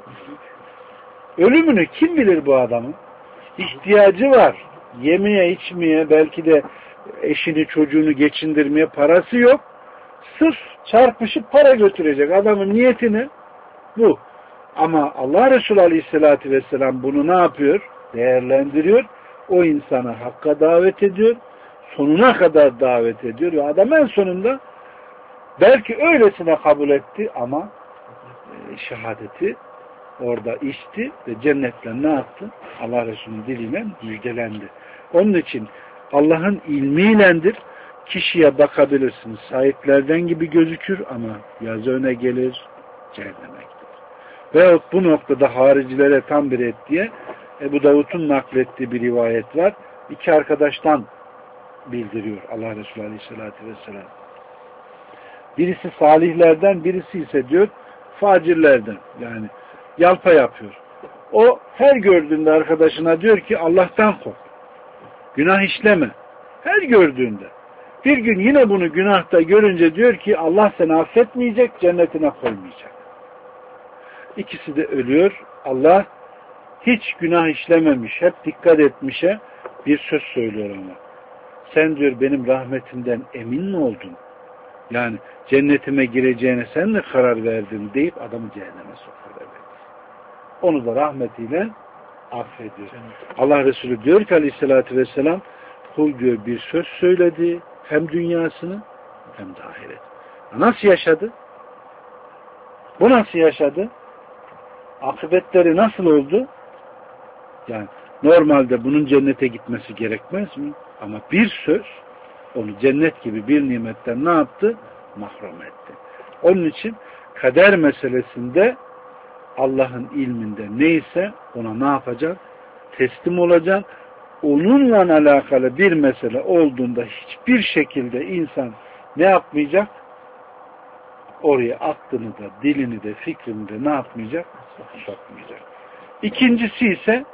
Ölümünü kim bilir bu adamın? İhtiyacı var. Yemeye, içmeye, belki de eşini, çocuğunu geçindirmeye parası yok. Sırf çarpışıp para götürecek. Adamın niyetini bu. Ama Allah Resulü Aleyhisselatü Vesselam bunu ne yapıyor? Değerlendiriyor. O insanı hakka davet ediyor. Sonuna kadar davet ediyor. Ve adam en sonunda belki öylesine kabul etti ama şehadeti orada içti ve cennetle ne yaptı? Allah Resulü'nün diliyle müjdelendi. Onun için Allah'ın ilmiylendir. Kişiye bakabilirsiniz. Sahiplerden gibi gözükür ama yazı öne gelir, cehenneme gider. Veyahut bu noktada haricilere tam bir et diye Ebu Davud'un naklettiği bir rivayet var. İki arkadaştan bildiriyor Allah Resulü Aleyhisselatü Vesselam. Birisi salihlerden, birisi ise diyor facirlerden. Yani yalpa yapıyor. O her gördüğünde arkadaşına diyor ki Allah'tan kork. Günah işleme. Her gördüğünde. Bir gün yine bunu günahta görünce diyor ki Allah seni affetmeyecek, cennetine koymayacak. İkisi de ölüyor. Allah hiç günah işlememiş, hep dikkat etmişe bir söz söylüyor ona. Sen diyor benim rahmetimden emin mi oldun? Yani cennetime gireceğine sen mi karar verdin deyip adamı cehenneme sokuyor. Onu da rahmetiyle affediyor. Allah Resulü diyor ki Aleyhisselatü Vesselam kul diyor bir söz söyledi hem dünyasını hem de ahiret. Nasıl yaşadı? Bu nasıl yaşadı? Akıbetleri nasıl oldu? Yani normalde bunun cennete gitmesi gerekmez mi? Ama bir söz onu cennet gibi bir nimetten ne yaptı? Mahrum etti. Onun için kader meselesinde Allah'ın ilminde neyse ona ne yapacak? Teslim olacak. Onunla alakalı bir mesele olduğunda hiçbir şekilde insan ne yapmayacak? Oraya aklını da, dilini de, fikrini de ne yapmayacak? Sokmayacak. İkincisi ise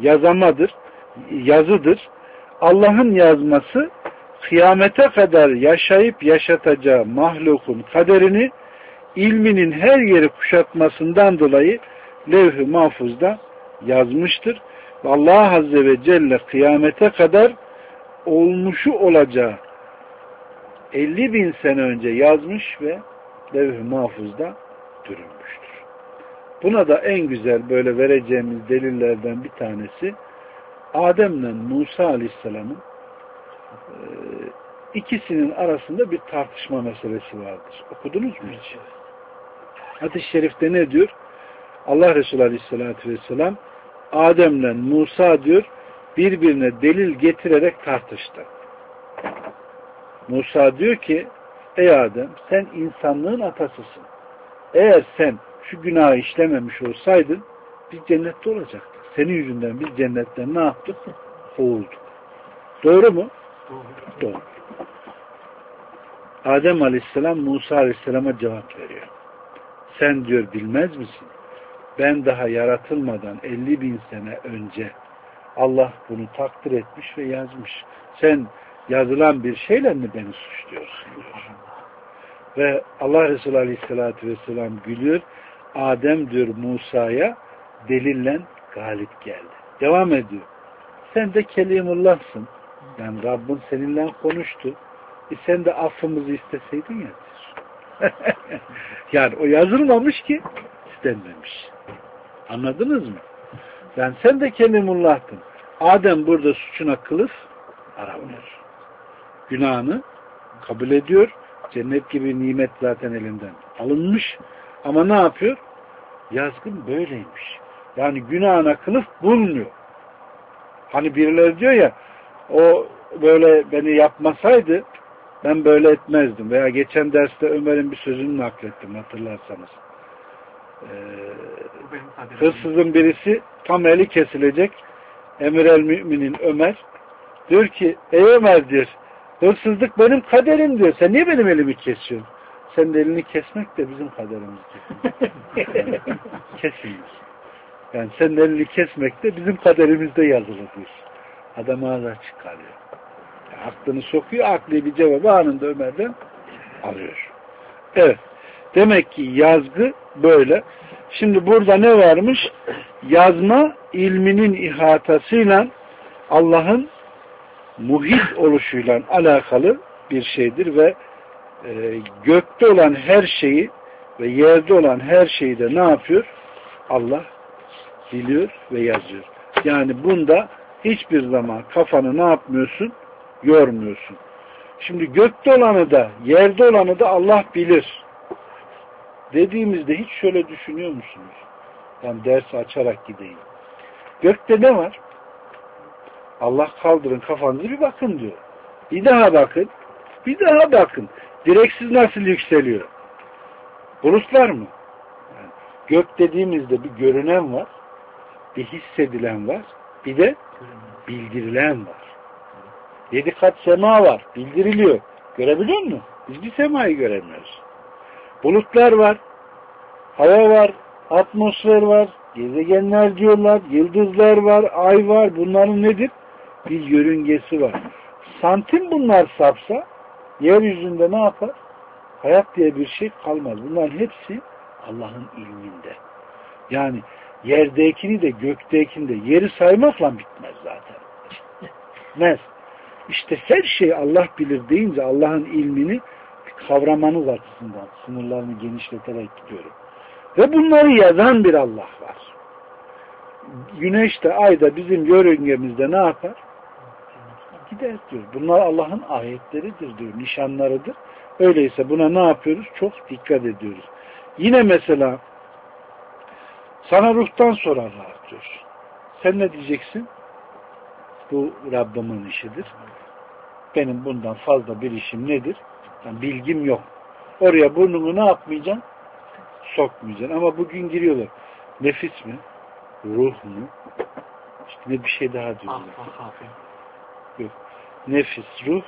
yazıdır. Allah'ın yazması kıyamete kadar yaşayıp yaşatacağı mahlukun kaderini ilminin her yeri kuşatmasından dolayı levh-i mahfuzda yazmıştır. Ve Allah Azze ve Celle kıyamete kadar olmuşu olacağı 50.000 sene önce yazmış ve levh-i mahfuzda dürülmüştür. Buna da en güzel böyle vereceğimiz delillerden bir tanesi Adem'le Musa Aleyhisselam'ın ikisinin arasında bir tartışma meselesi vardır. Okudunuz mu hiç? Hadis-i şerifte ne diyor? Allah Resulü Aleyhisselatü Vesselam Adem'le Musa diyor birbirine delil getirerek tartıştı. Musa diyor ki ey Adem sen insanlığın atasısın. Eğer sen şu günahı işlememiş olsaydın biz cennette olacaktık. Senin yüzünden biz cennetten ne yaptık? Kovulduk. Doğru mu? Doğru. Adem Aleyhisselam Musa Aleyhisselam'a cevap veriyor. Sen diyor bilmez misin? Ben daha yaratılmadan 50.000 sene önce Allah bunu takdir etmiş ve yazmış. Sen yazılan bir şeyle mi beni suçluyorsun diyor. Ve Allah Resulü Aleyhisselatü Vesselam gülüyor. Adem diyor Musa'ya delille galip geldi. Devam ediyor. Sen de Kelimullah'sın. Yani Rabbin seninle konuştu. Sen de affımızı isteseydin ya diyor. Yani o yazılmamış ki istenmemiş. Anladınız mı? Yani sen de Kelimullah'tın. Adem burada suçuna kılıf aramıyor. Günahını kabul ediyor. Cennet gibi nimet zaten elinden alınmış. Ama ne yapıyor? Yazgın böyleymiş. Yani günahına kılıf bulmuyor. Hani birileri diyor ya, o böyle beni yapmasaydı ben böyle etmezdim. Veya geçen derste Ömer'in bir sözünü naklettim, hatırlarsanız. Hırsızın birisi tam eli kesilecek. Emir el müminin Ömer diyor ki, ey Ömer diyor, hırsızlık benim kaderim diyor. Sen niye benim elimi kesiyorsun? Senin elini kesmek de bizim kaderimiz diyor. Kesilmiş. Yani senin elini kesmek de bizim kaderimizde yazılı diyor. Adam ağzı çıkarıyor. Yani aklını sokuyor, akli bir cevabı anında Ömer'den alıyor. Evet. Demek ki yazgı böyle. Şimdi burada ne varmış? Yazma ilminin ihatasıyla Allah'ın muhit oluşuyla alakalı bir şeydir ve gökte olan her şeyi ve yerde olan her şeyi de ne yapıyor? Allah biliyor ve yazıyor. Yani bunda hiçbir zaman kafanı ne yapmıyorsun? Yormuyorsun. Şimdi gökte olanı da yerde olanı da Allah bilir dediğimizde hiç şöyle düşünüyor musunuz? Ben dersi açarak gideyim. Gökte ne var? Allah kaldırın kafanızı bir bakın diyor. Bir daha bakın. Bir daha bakın. Direksiz nasıl yükseliyor? Bulutlar mı? Yani gök dediğimizde bir görünen var. Bir hissedilen var. Bir de bildirilen var. 7 kat sema var. Bildiriliyor. Görebiliyor musun? Biz bir semayı göremiyoruz. Bulutlar var. Hava var. Atmosfer var. Gezegenler diyorlar. Yıldızlar var. Ay var. Bunların nedir? Bir yörüngesi var. Santim bunlar sapsa yeryüzünde ne yapar? Hayat diye bir şey kalmaz. Bunların hepsi Allah'ın ilminde. Yani yerdekini de göktekini de yeri saymakla bitmez zaten. Bitmez. İşte her şey Allah bilir deyince Allah'ın ilmini kavramanız açısından sınırlarını genişleterek gidiyorum. Ve bunları yazan bir Allah var. Güneş de ay da bizim yörüngemizde ne yapar? Gider diyor. Bunlar Allah'ın ayetleridir diyor. Nişanlarıdır. Öyleyse buna ne yapıyoruz? Çok dikkat ediyoruz. Yine mesela sana ruhtan sorarlar diyor. Sen ne diyeceksin? Bu Rabbimin işidir. Benim bundan fazla bir işim nedir? Yani bilgim yok. Oraya burnunu ne yapmayacaksın? Sokmayacaksın. Ama bugün giriyorlar. Nefis mi? Ruh mu? İşte ne bir şey daha diyorlar. Yok. Nefis, ruh,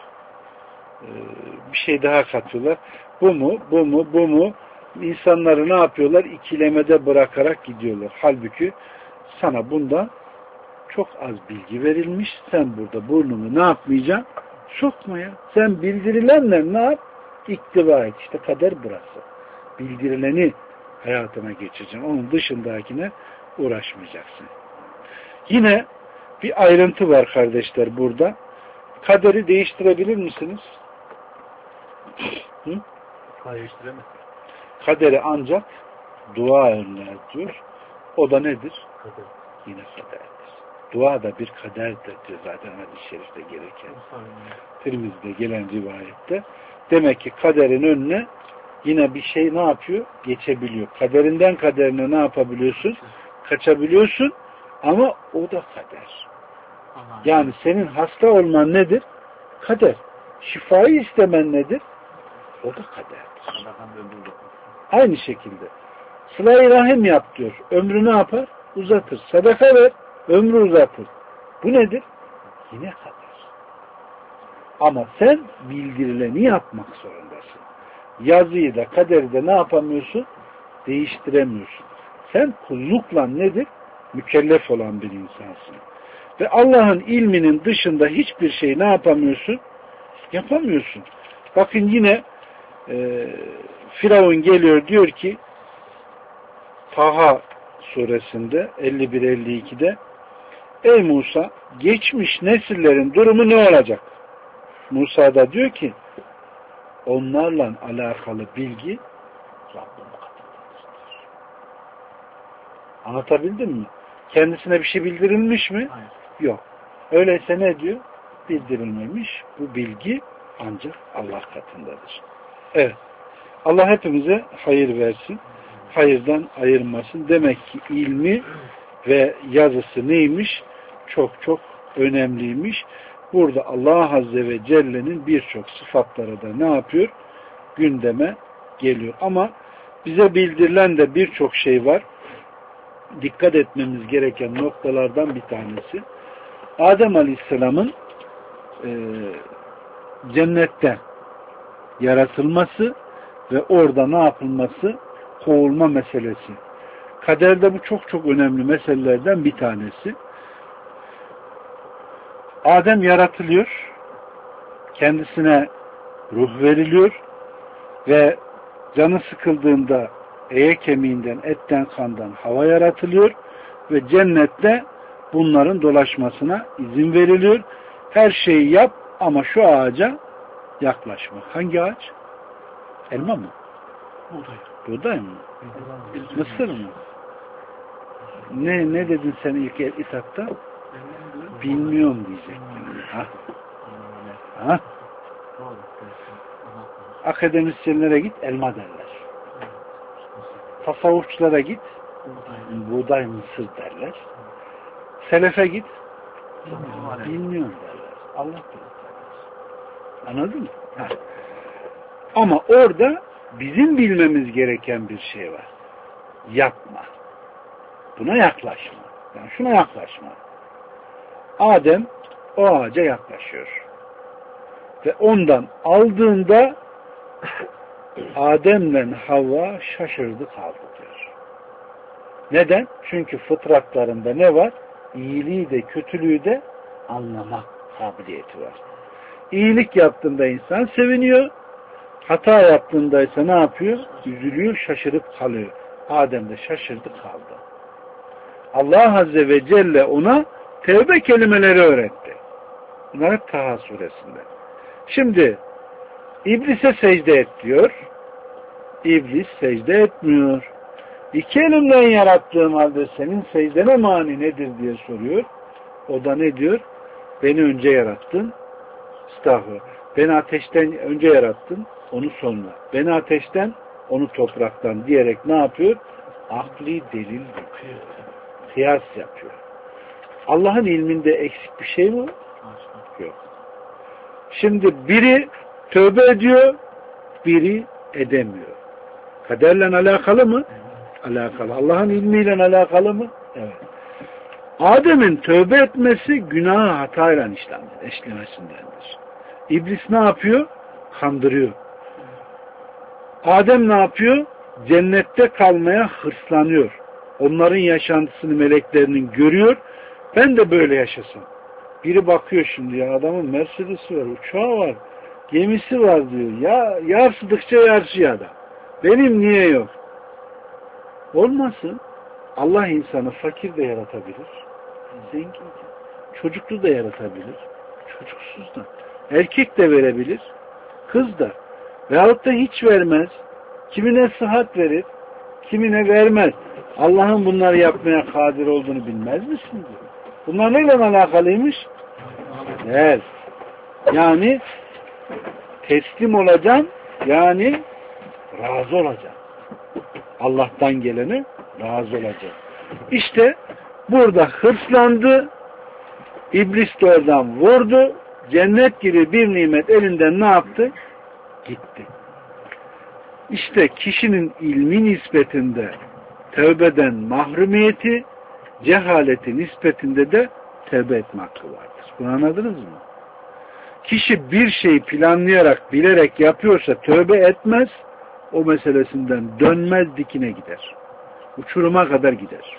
bir şey daha katıyorlar. Bu mu? Bu mu? Bu mu? İnsanları ne yapıyorlar? İkilemede bırakarak gidiyorlar. Halbuki sana bundan çok az bilgi verilmiş. Sen burada burnunu ne yapmayacaksın? Sokmaya. Sen bildirilenle ne yap? İktiva et. İşte kader burası. Bildirileni hayatına geçireceksin. Onun dışındakine uğraşmayacaksın. Yine bir ayrıntı var kardeşler burada. Kaderi değiştirebilir misiniz? Hı? Değiştiremez. Kaderi ancak dua önler diyor. O da nedir? Kader. Yine kaderdir. Dua da bir kaderdir diyor zaten hadis-i şerifte gelirken. Tirmiz'de gelen rivayette. Demek ki kaderin önüne yine bir şey ne yapıyor? Geçebiliyor. Kaderinden kaderine ne yapabiliyorsun? Kaçabiliyorsun ama o da kader. Yani senin hasta olman nedir? Kader. Şifayı istemen nedir? O da kaderdir. Aynı şekilde. Sıla-i rahim yap diyor. Ömrü ne yapar? Uzatır. Sadaka ver. Ömrü uzatır. Bu nedir? Yine kader. Ama sen bildirileni yapmak zorundasın. Yazıyı da kaderi de ne yapamıyorsun? Değiştiremiyorsun. Sen kullukla nedir? Mükellef olan bir insansın. Ve Allah'ın ilminin dışında hiçbir şey ne yapamıyorsun? Yapamıyorsun. Bakın yine Firavun geliyor diyor ki Taha suresinde 51-52'de ey Musa geçmiş nesillerin durumu ne olacak? Musa da diyor ki onlarla alakalı bilgi Rabbim katındadır. Anlatabildim mi? Kendisine bir şey bildirilmiş mi? Hayır. Yok. Öyleyse ne diyor? Bildirilmemiş. Bu bilgi ancak Allah katındadır. Evet. Allah hepimize hayır versin. Hayırdan ayırmasın. Demek ki ilmi ve yazısı neymiş? Çok çok önemliymiş. Burada Allah Azze ve Celle'nin birçok sıfatları da ne yapıyor? Gündeme geliyor. Ama bize bildirilen de birçok şey var. Dikkat etmemiz gereken noktalardan bir tanesi. Adem Aleyhisselam'ın cennette yaratılması ve orada ne yapılması? Kovulma meselesi. Kaderde bu çok çok önemli meselelerden bir tanesi. Adem yaratılıyor, kendisine ruh veriliyor ve canı sıkıldığında kemiğinden, etten, kandan hava yaratılıyor ve cennette bunların dolaşmasına izin veriliyor. Her şeyi yap ama şu ağaca yaklaşma. Hangi ağaç? Elma mı? Buğday. Buğday mı? Mısır mı? Ne dedin sen ilk etapta? Bilmiyorum diyecektin. Ha? Akademisyenlere git, elma derler. Tasavvufçulara git, buğday, mısır derler. Selefe git, bilmiyorum derler. Allah bilir derler. Anladın mı? Ha. Ama orada bizim bilmemiz gereken bir şey var. Yapma. Buna yaklaşma. Yani şuna yaklaşma. Adem o ağaca yaklaşıyor. Ve ondan aldığında Adem'le Havva şaşırdı kaldı diyor. Neden? Çünkü fıtratlarında ne var? İyiliği de kötülüğü de anlamak kabiliyeti var. İyilik yaptığında insan seviniyor. Hata yaptığında ise ne yapıyor? Üzülüyor, şaşırıp kalıyor. Adem de şaşırdı kaldı. Allah Azze ve Celle ona tevbe kelimeleri öğretti. Bunlar hep Taha suresinde. Şimdi İblise secde et diyor. İblis secde etmiyor. İki elimden yarattığım halde senin secdene mani nedir diye soruyor. O da ne diyor? Beni önce yarattın. Estağfurullah. Beni ateşten önce yarattın. Onu sonra. Beni ateşten, onu topraktan diyerek ne yapıyor? Akli delil yapıyor. Kıyas yapıyor. Allah'ın ilminde eksik bir şey mi? Yok. Şimdi biri tövbe ediyor, biri edemiyor. Kaderle alakalı mı? Alakalı. Allah'ın ilmiyle alakalı mı? Evet. Adem'in tövbe etmesi günahı hatayla işlemesindendir. İblis ne yapıyor? Kandırıyor. Adem ne yapıyor? Cennette kalmaya hırslanıyor. Onların yaşantısını meleklerinin görüyor. Ben de böyle yaşasam. Biri bakıyor şimdi ya adamın Mercedes'i var, uçağı var, gemisi var diyor. Ya yarsıdıkça yarsıyor adam. Benim niye yok? Olmasın. Allah insanı fakir de yaratabilir. Zengin de. Çocuklu da yaratabilir. Çocuksuz da. Erkek de verebilir. Kız da. Veyahut da hiç vermez. Kimine sıhhat verir. Kimine vermez. Allah'ın bunları yapmaya kadir olduğunu bilmez misiniz? Bunlar neyle alakalıymış? Evet. Yani teslim olacaksın, yani razı olacaksın. Allah'tan gelene razı olacaksın. İşte burada hırslandı, İblis de oradan vurdu, cennet gibi bir nimet elinden ne yaptı? Gitti. İşte kişinin ilmi nispetinde tövbeden mahrumiyeti, cehaleti nispetinde de tövbe etme hakkı vardır. Bunu anladınız mı? Kişi bir şeyi planlayarak, bilerek yapıyorsa tövbe etmez, o meselesinden dönmez, dikine gider. Uçuruma kadar gider.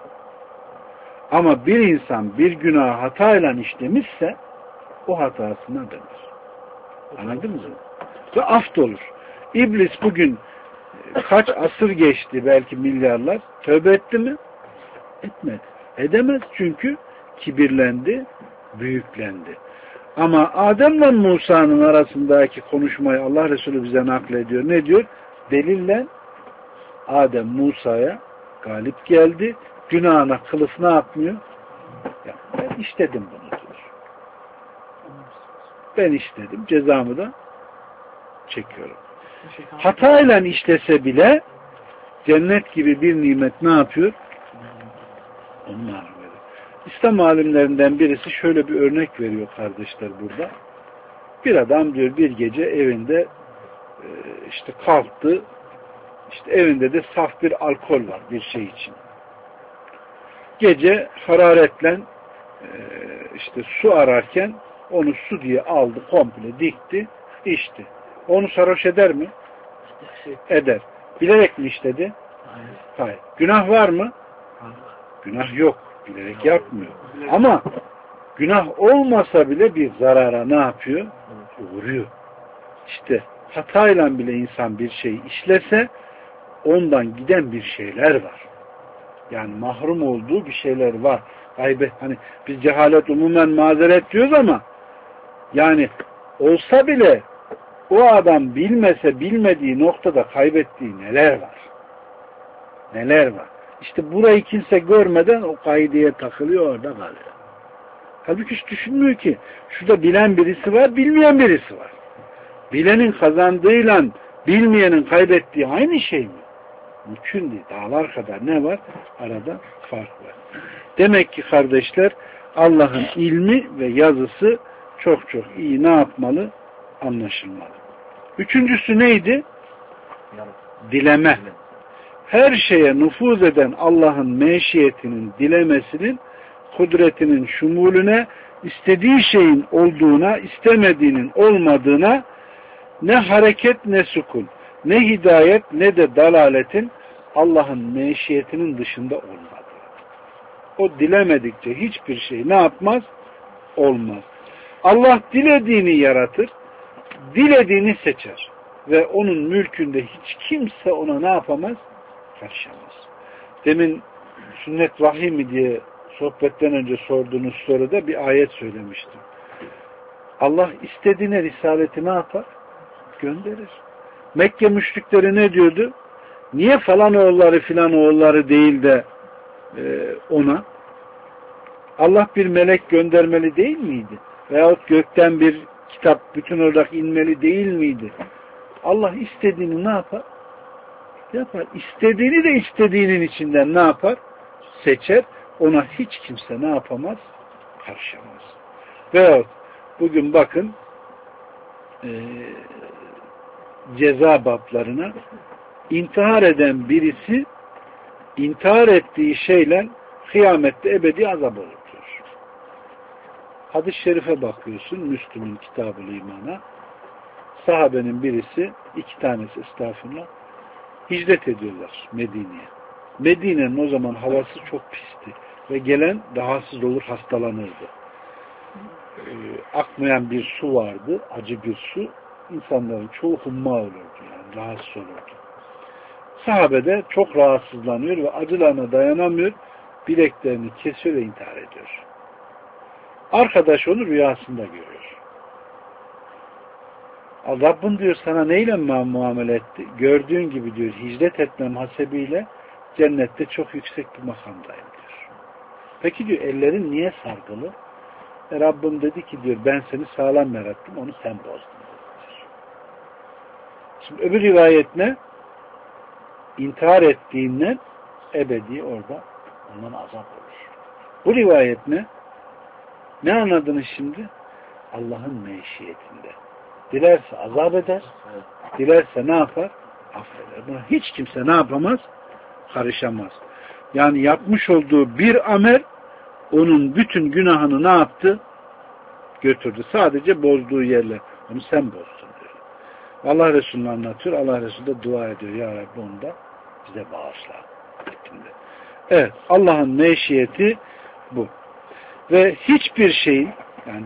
Ama bir insan bir günah hatayla işlemişse o hatasına döner. Anladınız mı? Ve affolur. İblis bugün kaç asır geçti, belki milyarlar, tövbe etti mi? Etmedi. Edemez çünkü kibirlendi, büyüklendi. Ama Adem'le Musa'nın arasındaki konuşmayı Allah Resulü bize naklediyor. Ne diyor? Delille Adem Musa'ya galip geldi. Günahına kılıf ne yapmıyor? Ya, ben işledim bunu diyor. Ben işledim. Cezamı da çekiyorum. Hatayla işlese bile cennet gibi bir nimet ne yapıyor? Onu mahrum ediyor. İslam alimlerinden birisi şöyle bir örnek veriyor kardeşler burada. Bir adam diyor bir gece evinde işte kalktı. İşte evinde de saf bir alkol var bir şey için. Gece hararetle işte su ararken onu su diye aldı, komple dikti, içti. Onu sarhoş eder mi? Eder. Bilerek mi işledi? Hayır. Günah var mı? Günah yok. Bilerek yapmıyor. Ama günah olmasa bile bir zarara ne yapıyor? Uğruyor. İşte hatayla bile insan bir şey işlese ondan giden bir şeyler var. Yani mahrum olduğu bir şeyler var. Gaybet, hani biz cehalet umumen mazeret diyoruz ama yani olsa bile o adam bilmese bilmediği noktada kaybettiği neler var? Neler var? İşte burayı kimse görmeden o kaideye takılıyor, orada kalıyor. Halbuki hiç düşünmüyor ki şurada bilen birisi var, bilmeyen birisi var. Bilenin kazandığıyla bilmeyenin kaybettiği aynı şey mi? Mümkün değil. Dağlar kadar ne var? Arada fark var. Demek ki kardeşler Allah'ın ilmi ve yazısı çok çok iyi ne yapmalı? Anlaşılmalı. Üçüncüsü neydi? Dileme. Her şeye nüfuz eden Allah'ın meşiyetinin, dilemesinin, kudretinin şumulüne, istediği şeyin olduğuna, istemediğinin olmadığına ne hareket ne sukun, ne hidayet ne de dalaletin Allah'ın meşiyetinin dışında olmadı. O dilemedikçe hiçbir şey ne yapmaz? Olmaz. Allah dilediğini yaratır, dilediğini seçer. Ve onun mülkünde hiç kimse ona ne yapamaz? Karışamaz. Demin sünnet vahiy mi diye sohbetten önce sorduğunuz soruda bir ayet söylemiştim. Allah istediğine risaleti ne yapar? Gönderir. Mekke müşrikleri ne diyordu? Niye falan oğulları filan oğulları değil de ona? Allah bir melek göndermeli değil miydi? Veyahut gökten bir kitap bütün olarak inmeli değil miydi? Allah istediğini ne yapar? Yapar. İstediğini de istediğinin içinden ne yapar? Seçer. Ona hiç kimse ne yapamaz? Karışamaz. Veyahut bugün bakın ceza bablarına intihar eden birisi intihar ettiği şeyle kıyamette ebedi azap olur diyor. Hadis-i şerife bakıyorsun Müslüm'ün Kitab-ı İman'a, sahabenin birisi, iki tanesi estağfurullah, hicret ediyorlar Medine'ye. Medine'nin o zaman havası çok pisti ve gelen rahatsız olur, hastalanırdı. Akmayan bir su vardı, acı bir su. İnsanların çoğu humma olurdu, yani rahatsız olurdu. Sahabe de çok rahatsızlanıyor ve acılarına dayanamıyor, bileklerini kesiyor ve intihar ediyor. Arkadaş onu rüyasında görüyor. Rabbin diyor sana neyle muamele etti? Gördüğün gibi diyor hicret etmem hasebiyle cennette çok yüksek bir makamdayım diyor. Peki diyor ellerin niye sargılı? Rabbim dedi ki diyor ben seni sağlam yarattım, onu sen bozdun. Şimdi öbür rivayet ne? İntihar ettiğinden ebedi orada ondan azap olur. Bu rivayet ne? Ne anladınız şimdi? Allah'ın meşiyetinde. Dilerse azap eder, dilerse ne yapar? Affeder. Buna hiç kimse ne yapamaz? Karışamaz. Yani yapmış olduğu bir amel onun bütün günahını ne yaptı? Götürdü. Sadece bozduğu yerler. Onu sen bozdun diyor. Allah Resulü anlatıyor. Allah Resulü de dua ediyor. Ya Rabbi onu da bize bağışla. Evet. Allah'ın meşiyeti bu. Ve hiçbir şeyin yani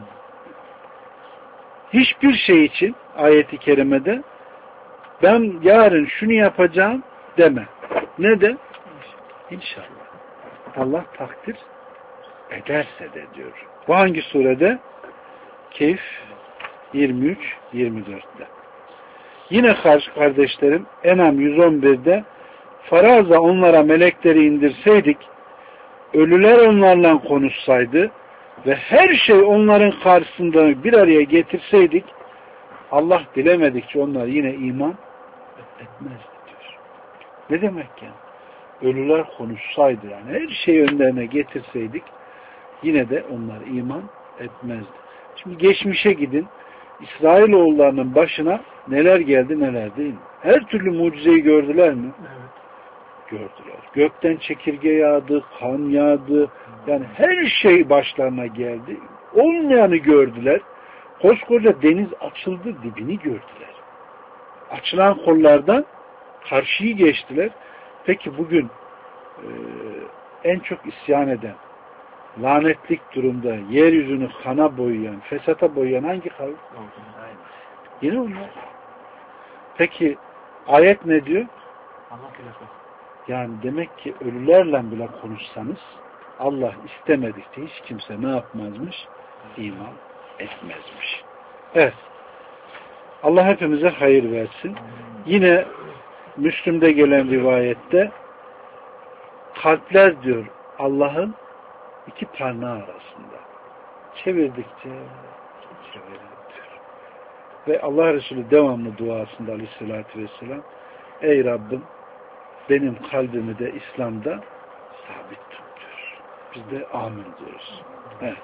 hiçbir şey için ayeti kerimede ben yarın şunu yapacağım deme. Ne de? İnşallah. Allah takdir ederse de diyor. Bu hangi surede? Keyf 23-24'te. Yine kardeşlerim Enam 111'de faraza onlara melekleri indirseydik ölüler onlarla konuşsaydı ve her şey onların karşısında bir araya getirseydik Allah dilemedikçe onlar yine iman etmezdi diyor. Ne demek yani? Ölüler konuşsaydı yani her şeyi önlerine getirseydik yine de onlar iman etmezdi. Şimdi geçmişe gidin. İsrailoğullarının başına neler geldi neler değil mi? Her türlü mucizeyi gördüler mi? Evet. Gördüler. Gökten çekirge yağdı, kan yağdı. Yani her şey başlarına geldi. Olmayanı gördüler. Koskoca deniz açıldı, dibini gördüler. Açılan kollardan karşıyı geçtiler. Peki bugün en çok isyan eden, lanetlik durumda, yeryüzünü kana boyayan, fesata boyayan hangi kavim? Yine onlar. Peki ayet ne diyor? Allah bilir. Yani demek ki ölülerle bile konuşsanız Allah istemedikçe hiç kimse ne yapmazmış? İman etmezmiş. Evet. Allah hepimize hayır versin. Yine Müslüm'de gelen rivayette kalpler diyor Allah'ın iki parmağı arasında. Çevirdikçe çevirir diyor. Ve Allah Resulü devamlı duasında aleyhissalatü vesselam ey Rabbim benim kalbimi de İslam'da sabit tut diyor. Biz de amin diyoruz. Evet.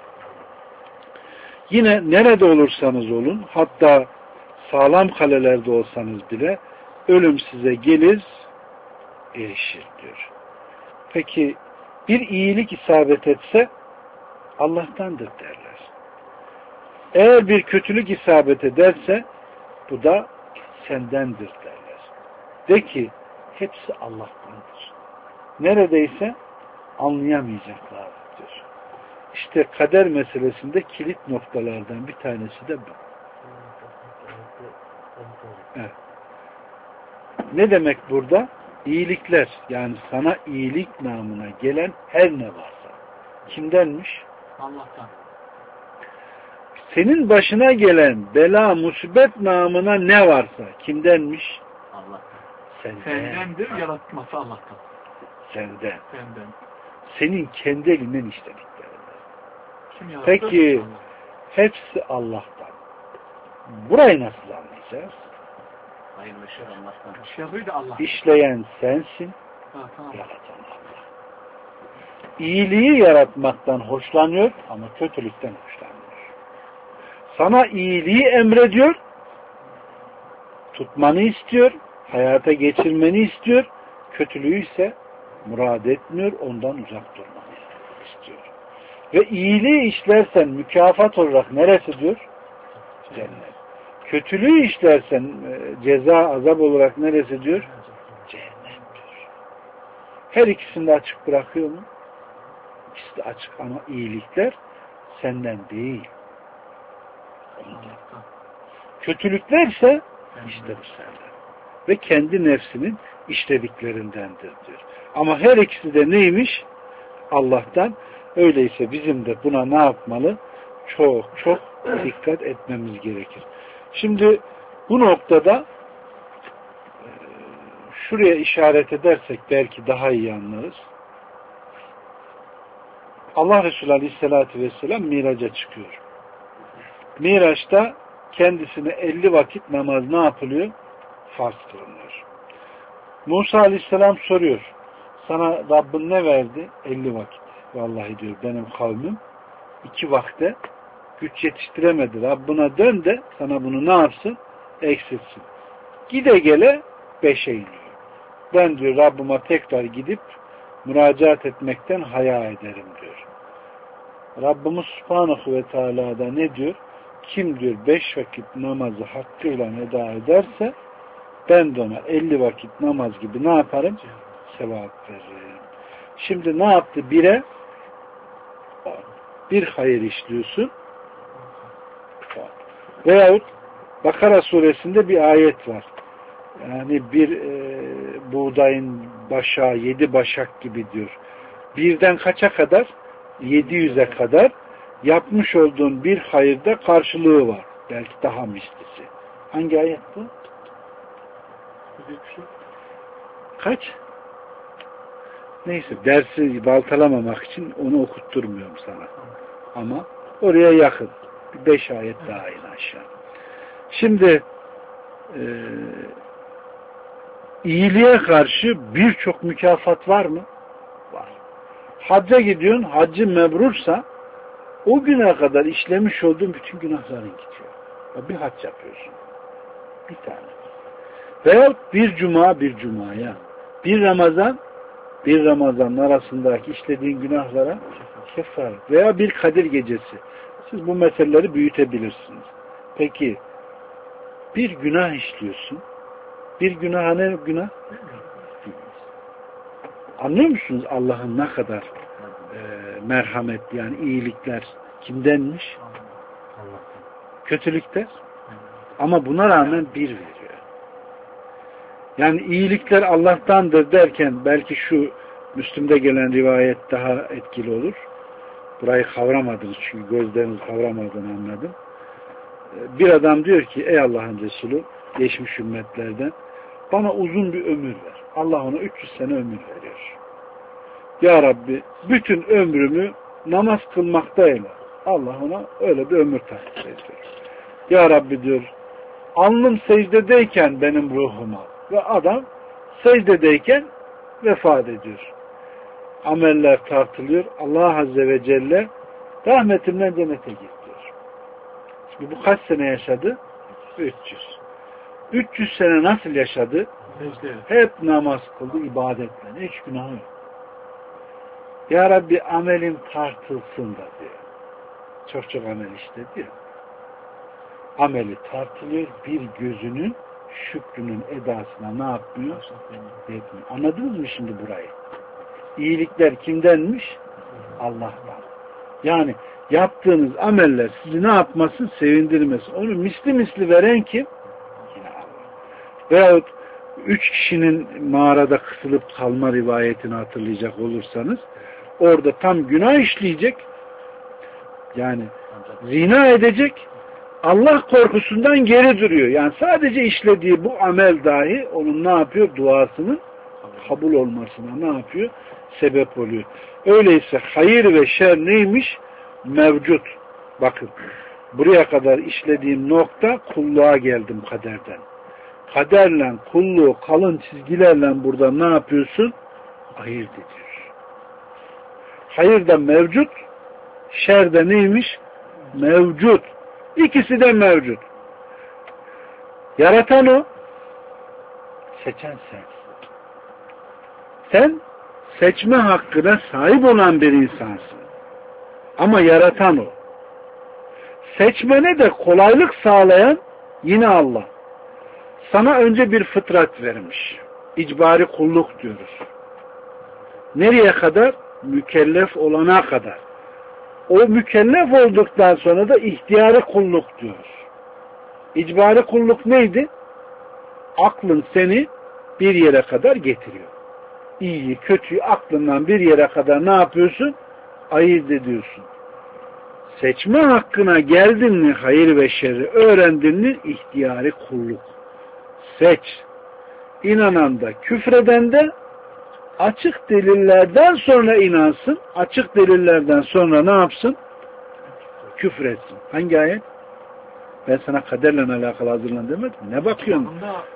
Yine nerede olursanız olun, hatta sağlam kalelerde olsanız bile ölüm size gelir, erişir diyor. Peki bir iyilik isabet etse Allah'tandır derler. Eğer bir kötülük isabet ederse bu da sendendir derler. De ki hepsi Allah'tandır. Neredeyse anlayamayacaklardır. İşte kader meselesinde kilit noktalardan bir tanesi de bu. Evet. Ne demek burada? İyilikler, yani sana iyilik namına gelen her ne varsa. Kimdenmiş? Allah'tan. Senin başına gelen bela, musibet namına ne varsa kimdenmiş? Allah'tan. Sendendir, yaratması Allah'tan. Senden. Senden. Senin kendi elinden işlediklerinden. Kim yarattı? Peki Allah. hepsi Allah'tan. Burayı nasıl anlayacağız? Hayır ve şer Allah'tan. Şerri de Allah. İşleyen sensin, Tamam. yaratan Allah. İyiliği yaratmaktan hoşlanıyor ama kötülükten hoşlanmıyor. Sana iyiliği emrediyor, tutmanı istiyor, hayata geçirmeni istiyor, kötülüğü ise murad etmiyor, ondan uzak durmanı istiyor. Ve iyiliği işlersen mükafat olarak neresi diyor? Cennet. Kötülüğü işlersen ceza, azap olarak neresi diyor? Cehennem diyor. Her ikisini de açık bırakıyor mu? İkisi de açık ama iyilikler senden değil. Ondan. Kötülüklerse işte bu senden. Ve kendi nefsinin işlediklerindendir diyor. Ama her ikisi de neymiş? Allah'tan. Öyleyse bizim de buna ne yapmalı? Çok çok dikkat etmemiz gerekir. Şimdi bu noktada şuraya işaret edersek belki daha iyi anlarız. Allah Resulü Aleyhisselatü Vesselam Miraç'a çıkıyor. Miraç'ta kendisine 50 vakit namaz ne yapılıyor? Farz kılınıyor. Musa Aleyhisselam soruyor. Sana Rabbin ne verdi? 50 vakit. Vallahi diyor benim kavmim 2 vakte güç yetiştiremedi. Rabbine dön de sana bunu ne yapsın? Eksilsin. Gide gele 5'e iniyor. Ben diyor Rabbime tekrar gidip müracaat etmekten haya ederim diyor. Rabbimiz Subhanahu ve Teala da ne diyor? Kim diyor 5 vakit namazı hakkıyla eda ederse ben de ona 50 vakit namaz gibi ne yaparım? Sevap veririm. Şimdi ne yaptı? Bir hayır işliyorsun. Veyahut Bakara suresinde bir ayet var. Yani bir buğdayın başağı 7 başak gibi diyor. Birden kaça kadar? 700'e kadar yapmış olduğun bir hayırda karşılığı var. Belki daha mislisi. Hangi ayet bu? Kaç? Neyse dersi baltalamamak için onu okutturmuyorum sana. ama oraya yakın. 5 ayet daha in aşağı. Şimdi iyiliğe karşı birçok mükafat var mı? Var. Hacca gidiyorsun, haccın mebrursa o güne kadar işlemiş olduğun bütün günahların gidiyor. Bir hac yapıyorsun. Bir tane. Veyahut bir cumaya, bir Ramazan arasındaki işlediğin günahlara kefaret. Veya bir Kadir gecesi. Siz bu meseleleri büyütebilirsiniz. Peki bir günah işliyorsun. Bir günah ne günah? Anlıyor musunuz Allah'ın ne kadar merhametli, yani iyilikler kimdenmiş? Kötülükler. Ama buna rağmen bir veriyor. Yani iyilikler Allah'tandır derken belki şu Müslüm'de gelen rivayet daha etkili olur. Burayı kavramadınız çünkü gözleriniz kavramadığını anladım. Bir adam diyor ki ey Allah'ın Resulü geçmiş ümmetlerden bana uzun bir ömür ver. Allah ona 300 sene ömür veriyor. Ya Rabbi bütün ömrümü namaz kılmaktayla. Allah ona öyle bir ömür tahsis ediyor. Ya Rabbi diyor alnım secdedeyken benim ruhuma ve adam secdedeyken vefat ediyor. Ameller tartılıyor. Allah Azze ve Celle rahmetimden cennete git diyor. Şimdi bu kaç sene yaşadı? 300. 300 sene nasıl yaşadı? Hep namaz kıldı, ibadetle. Hiç günahı yok. Ya Rabbi amelim tartılsın da diyor. Çok amel işledi diyor. Ameli tartılıyor, bir gözünün şükrünün edasına ne yapmıyor? Yetmiyor. Anladınız mı şimdi burayı? İyilikler kimdenmiş? Allah'tan. Yani yaptığınız ameller sizi ne yapmasın? Sevindirmesin. Onu misli veren kim? Yine Allah. Veyahut 3 kişinin mağarada kısılıp kalma rivayetini hatırlayacak olursanız orada tam günah işleyecek, yani zina edecek, Allah korkusundan geri duruyor. Yani sadece işlediği bu amel dahi onun ne yapıyor? Duasının kabul olmasına ne yapıyor? Sebep oluyor. Öyleyse hayır ve şer neymiş? Mevcut. Bakın buraya kadar işlediğim nokta kulluğa geldim kaderden. Kaderle kulluğu kalın çizgilerle burada ne yapıyorsun? Ayırt ediyor. Hayır da mevcut, şer de neymiş? Mevcut. İkisi de mevcut. Yaratan o, seçen sen. Sen seçme hakkına sahip olan bir insansın. Ama yaratan o. Seçmene de kolaylık sağlayan yine Allah. Sana önce bir fıtrat vermiş. İcbari kulluk diyoruz. Nereye kadar? Mükellef olana kadar. O mükellef olduktan sonra da ihtiyari kulluk diyoruz. İcbari kulluk neydi? Aklın seni bir yere kadar getiriyor. İyiyi, kötüyü aklından bir yere kadar ne yapıyorsun? Ayırt ediyorsun. Seçme hakkına geldin mi hayır ve şerri öğrendin mi ihtiyari kulluk. Seç. İnanan da küfreden de açık delillerden sonra inansın. Açık delillerden sonra ne yapsın? Küfretsin. Hangi ayet? Ben sana kaderle alakalı hazırlan demedim. Ne bakıyorsun?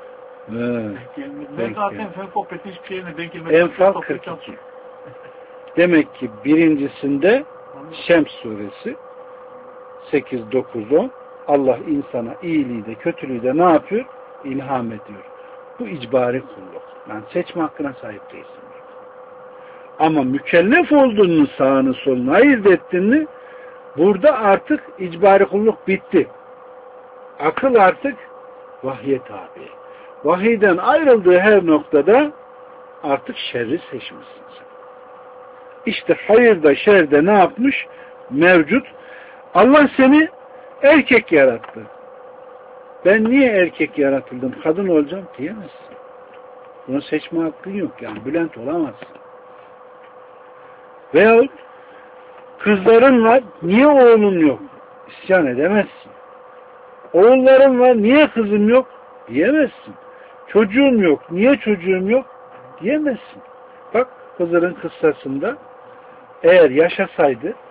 Enfal 42. Demek ki birincisinde Şems suresi 8, 9, 10 Allah insana iyiliği de kötülüğü de ne yapıyor? İlham ediyor. Bu icbari kulluk. Yani seçme hakkına sahip değilsin. Ama mükellef olduğunu sağını solunu ayırt ettin mi burada artık icbari kulluk bitti. Akıl artık vahye tabi. Vahiyden ayrıldığı her noktada artık şerri seçmişsin sen. İşte hayırda şerde ne yapmış? Mevcut. Allah seni erkek yarattı. Ben niye erkek yaratıldım, kadın olacağım diyemezsin. Bunu seçme hakkın yok. Yani Bülent olamazsın. Veyahut kızların var, niye oğlun yok? İsyan edemezsin. Oğullarım var, niye kızım yok? Diyemezsin. Çocuğum yok, niye çocuğum yok? Diyemezsin. Bak Hızır'ın kıssasında eğer yaşasaydı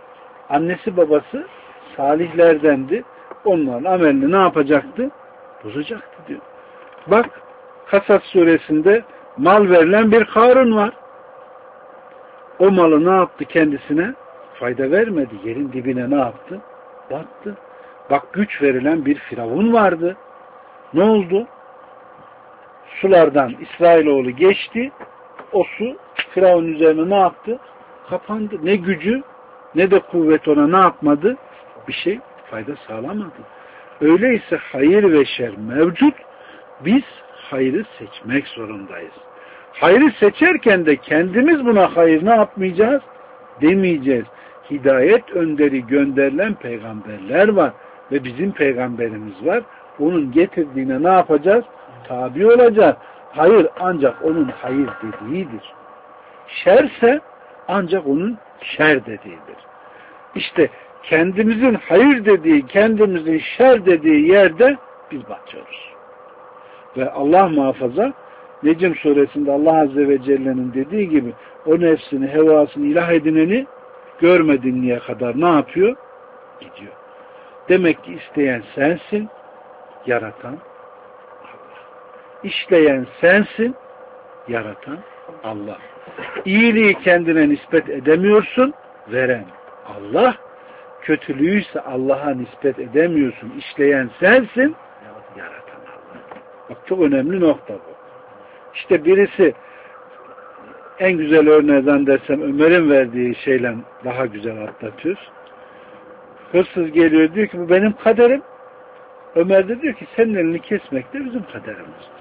Annesi babası salihlerdendi. Onların amelini ne yapacaktı? Bozacaktı diyor. Bak Kasas suresinde mal verilen bir Karun var. O malı ne yaptı kendisine? Fayda vermedi. Yerin dibine ne yaptı? Battı. Bak güç verilen bir Firavun vardı. Ne oldu? Sulardan İsrailoğlu geçti. O su Firavun üzerine ne yaptı? Kapandı. Ne gücü ne de kuvvet ona ne yapmadı? Bir şey fayda sağlamadı. Öyleyse hayır ve şer mevcut. Biz hayrı seçmek zorundayız. Hayrı seçerken de kendimiz buna hayır ne yapmayacağız? Demeyeceğiz. Hidayet önderi gönderilen peygamberler var. Ve bizim peygamberimiz var. Onun getirdiğine ne yapacağız? Tabi olacağız. Hayır ancak onun hayır dediğidir. Şerse ancak onun şer dediğidir. İşte kendimizin hayır dediği, kendimizin şer dediği yerde biz batıyoruz. Ve Allah muhafaza Necm suresinde Allah Azze ve Celle'nin dediği gibi o nefsini, hevasını ilah edineni görmediğine kadar ne yapıyor? Gidiyor. Demek ki isteyen sensin, yaratan Allah. İşleyen sensin, yaratan Allah. İyiliği kendine nispet edemiyorsun, veren Allah. Kötülüğü ise Allah'a nispet edemiyorsun. İşleyen sensin, yaratan Allah. Bak çok önemli nokta bu. İşte birisi en güzel örneği dersem Ömer'in verdiği şeyle daha güzel atlatıyor. Hırsız geliyor diyor ki bu benim kaderim. Ömer de diyor ki senin elini kesmek de bizim kaderimiz.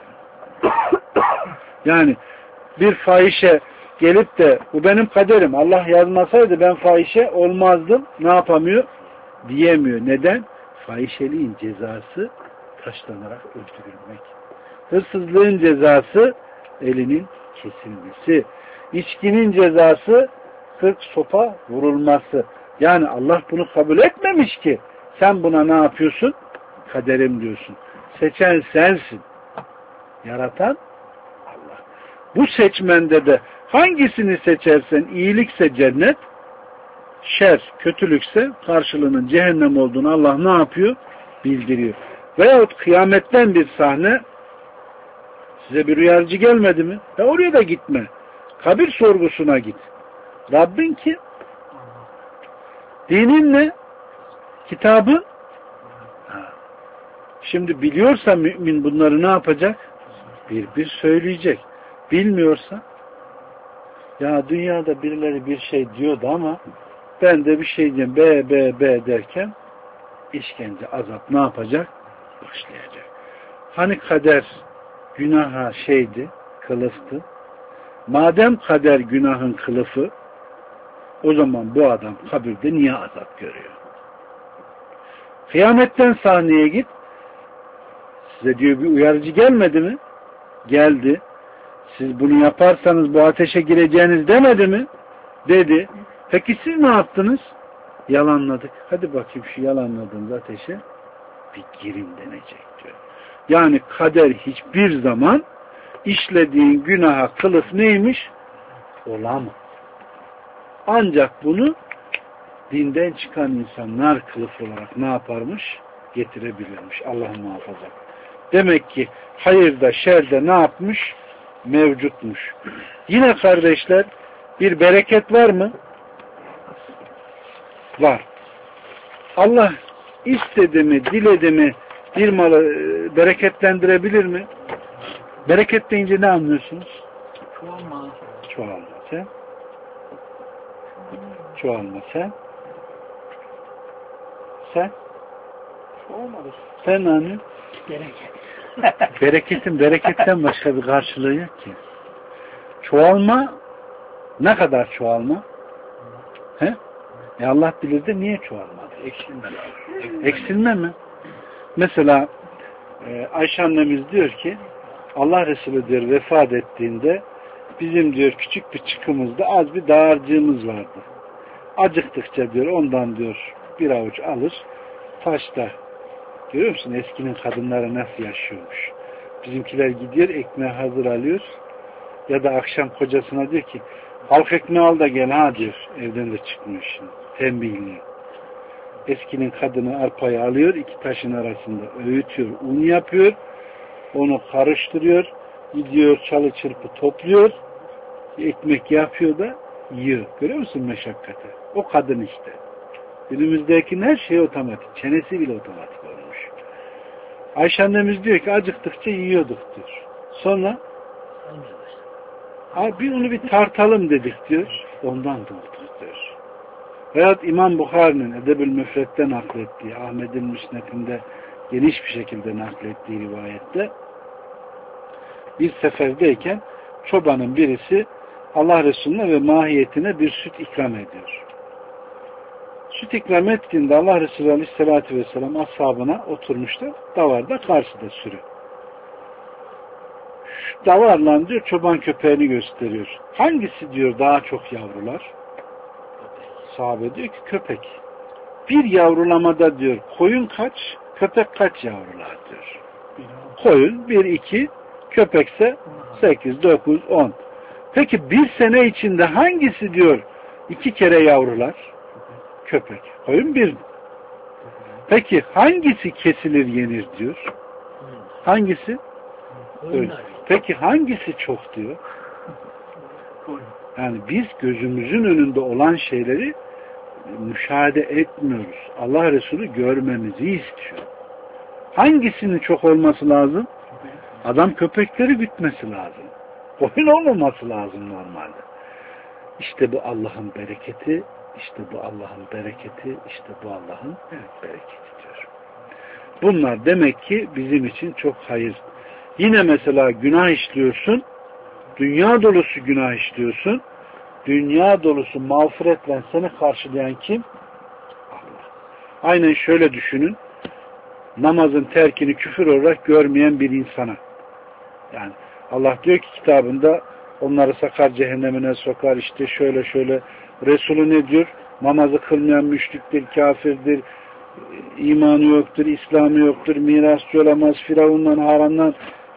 Yani bir fahişe gelip de bu benim kaderim. Allah yazmasaydı ben fahişe olmazdım. Ne yapamıyor? Diyemiyor. Neden? Fahişeliğin cezası taşlanarak öldürülmek. Hırsızlığın cezası elinin kesilmesi. İçkinin cezası 40 sopa vurulması. Yani Allah bunu kabul etmemiş ki. Sen buna ne yapıyorsun? Kaderim diyorsun. Seçen sensin. Yaratan Allah. Bu seçmende de hangisini seçersen iyilikse cennet, şer, kötülükse karşılığının cehennem olduğunu Allah ne yapıyor? Bildiriyor. Veyahut kıyametten bir sahne size bir uyarıcı gelmedi mi? Oraya da gitme. Kabir sorgusuna git. Rabbin kim? Dinin ne? Kitabın? Şimdi biliyorsa mümin bunları ne yapacak? Bir söyleyecek. Bilmiyorsa ya dünyada birileri bir şey diyordu ama ben de bir şey diyeyim be derken işkence, azap ne yapacak? Başlayacak. Hani kader günaha şeydi, kılıftı. Madem kader günahın kılıfı o zaman bu adam kabirde niye azap görüyor? Kıyametten sahneye git. Size diyor bir uyarıcı gelmedi mi? Geldi. Siz bunu yaparsanız bu ateşe gireceğiniz demedi mi? Dedi. Peki siz ne yaptınız? Yalanladık. Hadi bakayım şu yalanladığınız ateşe bir girin denecek diyor. Yani kader hiçbir zaman işlediğin günaha kılıf neymiş? Olamaz. Ancak bunu dinden çıkan insanlar kılıf olarak ne yaparmış? Getirebilirmiş. Allah muhafaza. Demek ki hayırda şerde ne yapmış? Mevcutmuş. Yine kardeşler bir bereket var mı? Var. Allah istedi mi, diledi mi bir malı bereketlendirebilir mi? Bereket deyince ne anlıyorsunuz? Çoğalma. Çoğalma. Sen? Çoğalma. Sen? Sen? Çoğalmadı. Sen ne anlıyorsun? Bereket. Bereketten başka bir karşılığı yok ki. Çoğalma ne kadar çoğalma? He? Allah bilir de niye çoğalmadı? Eksilme lazım. Eksilme mi? Mesela Ayşe annemiz diyor ki Allah Resulü diyor vefat ettiğinde bizim diyor küçük bir çıkımızda az bir dağarcığımız vardı. Acıktıkça diyor ondan diyor bir avuç alır taşta. Görüyor musun? Eskinin kadınları nasıl yaşıyormuş. Bizimkiler gidiyor ekmeği hazır alıyor ya da akşam kocasına diyor ki halk ekmeği al da gel ha diyor. Evden de çıkmıyor şimdi. Tembihliyor. eskinin kadını arpayı alıyor, iki taşın arasında öğütüyor, un yapıyor, onu karıştırıyor, gidiyor çalı çırpı topluyor, ekmek yapıyor da yiyor. Görüyor musun meşakkati? O kadın işte. Günümüzdeki her şey otomatik. Çenesi bile otomatik olmuş. Ayşe annemiz diyor ki acıktıkça yiyorduk diyor. Sonra bir onu bir tartalım dedik diyor. Ondan dolduk diyor. Veyahut İmam Bukhari'nin Edeb-ül Müfret'te naklettiği, Ahmet'in Müsned'inde geniş bir şekilde naklettiği rivayette bir seferdeyken çobanın birisi Allah Resulüne ve mahiyetine bir süt ikram ediyor. Süt ikram ettiğinde Allah Resulü Aleyhisselatü Vesselam ashabına oturmuşlar. Davarda karşıda sürü. Şu davarla diyor çoban köpeğini gösteriyor. Hangisi diyor daha çok yavrular? Sahabe diyor ki köpek. Bir yavrulamada diyor koyun kaç, köpek kaç yavrular diyor. Koyun 1, 2, köpekse 8, 9, 10. Peki bir sene içinde hangisi diyor 2 kere yavrular? Köpek. Koyun 1. Peki hangisi kesilir yenir diyor? Hangisi? Öyle. Peki hangisi çok diyor? Yani biz gözümüzün önünde olan şeyleri müşahede etmiyoruz. Allah Resulü görmemizi istiyor. Hangisinin çok olması lazım? Adam köpekleri gütmesi lazım. Koyun olmaması lazım normalde. İşte bu Allah'ın bereketi, işte bu Allah'ın bereketi, işte bu Allah'ın bereketi diyor. Bunlar demek ki bizim için çok hayır. Yine mesela günah işliyorsun, dünya dolusu günah işliyorsun, dünya dolusu mağfiretle seni karşılayan kim? Allah. Aynen şöyle düşünün, namazın terkini küfür olarak görmeyen bir insana. Yani Allah diyor ki kitabında onları sakar cehennemine sokar, işte şöyle şöyle. Resulü ne diyor? Namazı kılmayan müşriktir, kafirdir, imanı yoktur, İslamı yoktur, mirasçı olamaz, Firavun'dan, Haran'dan,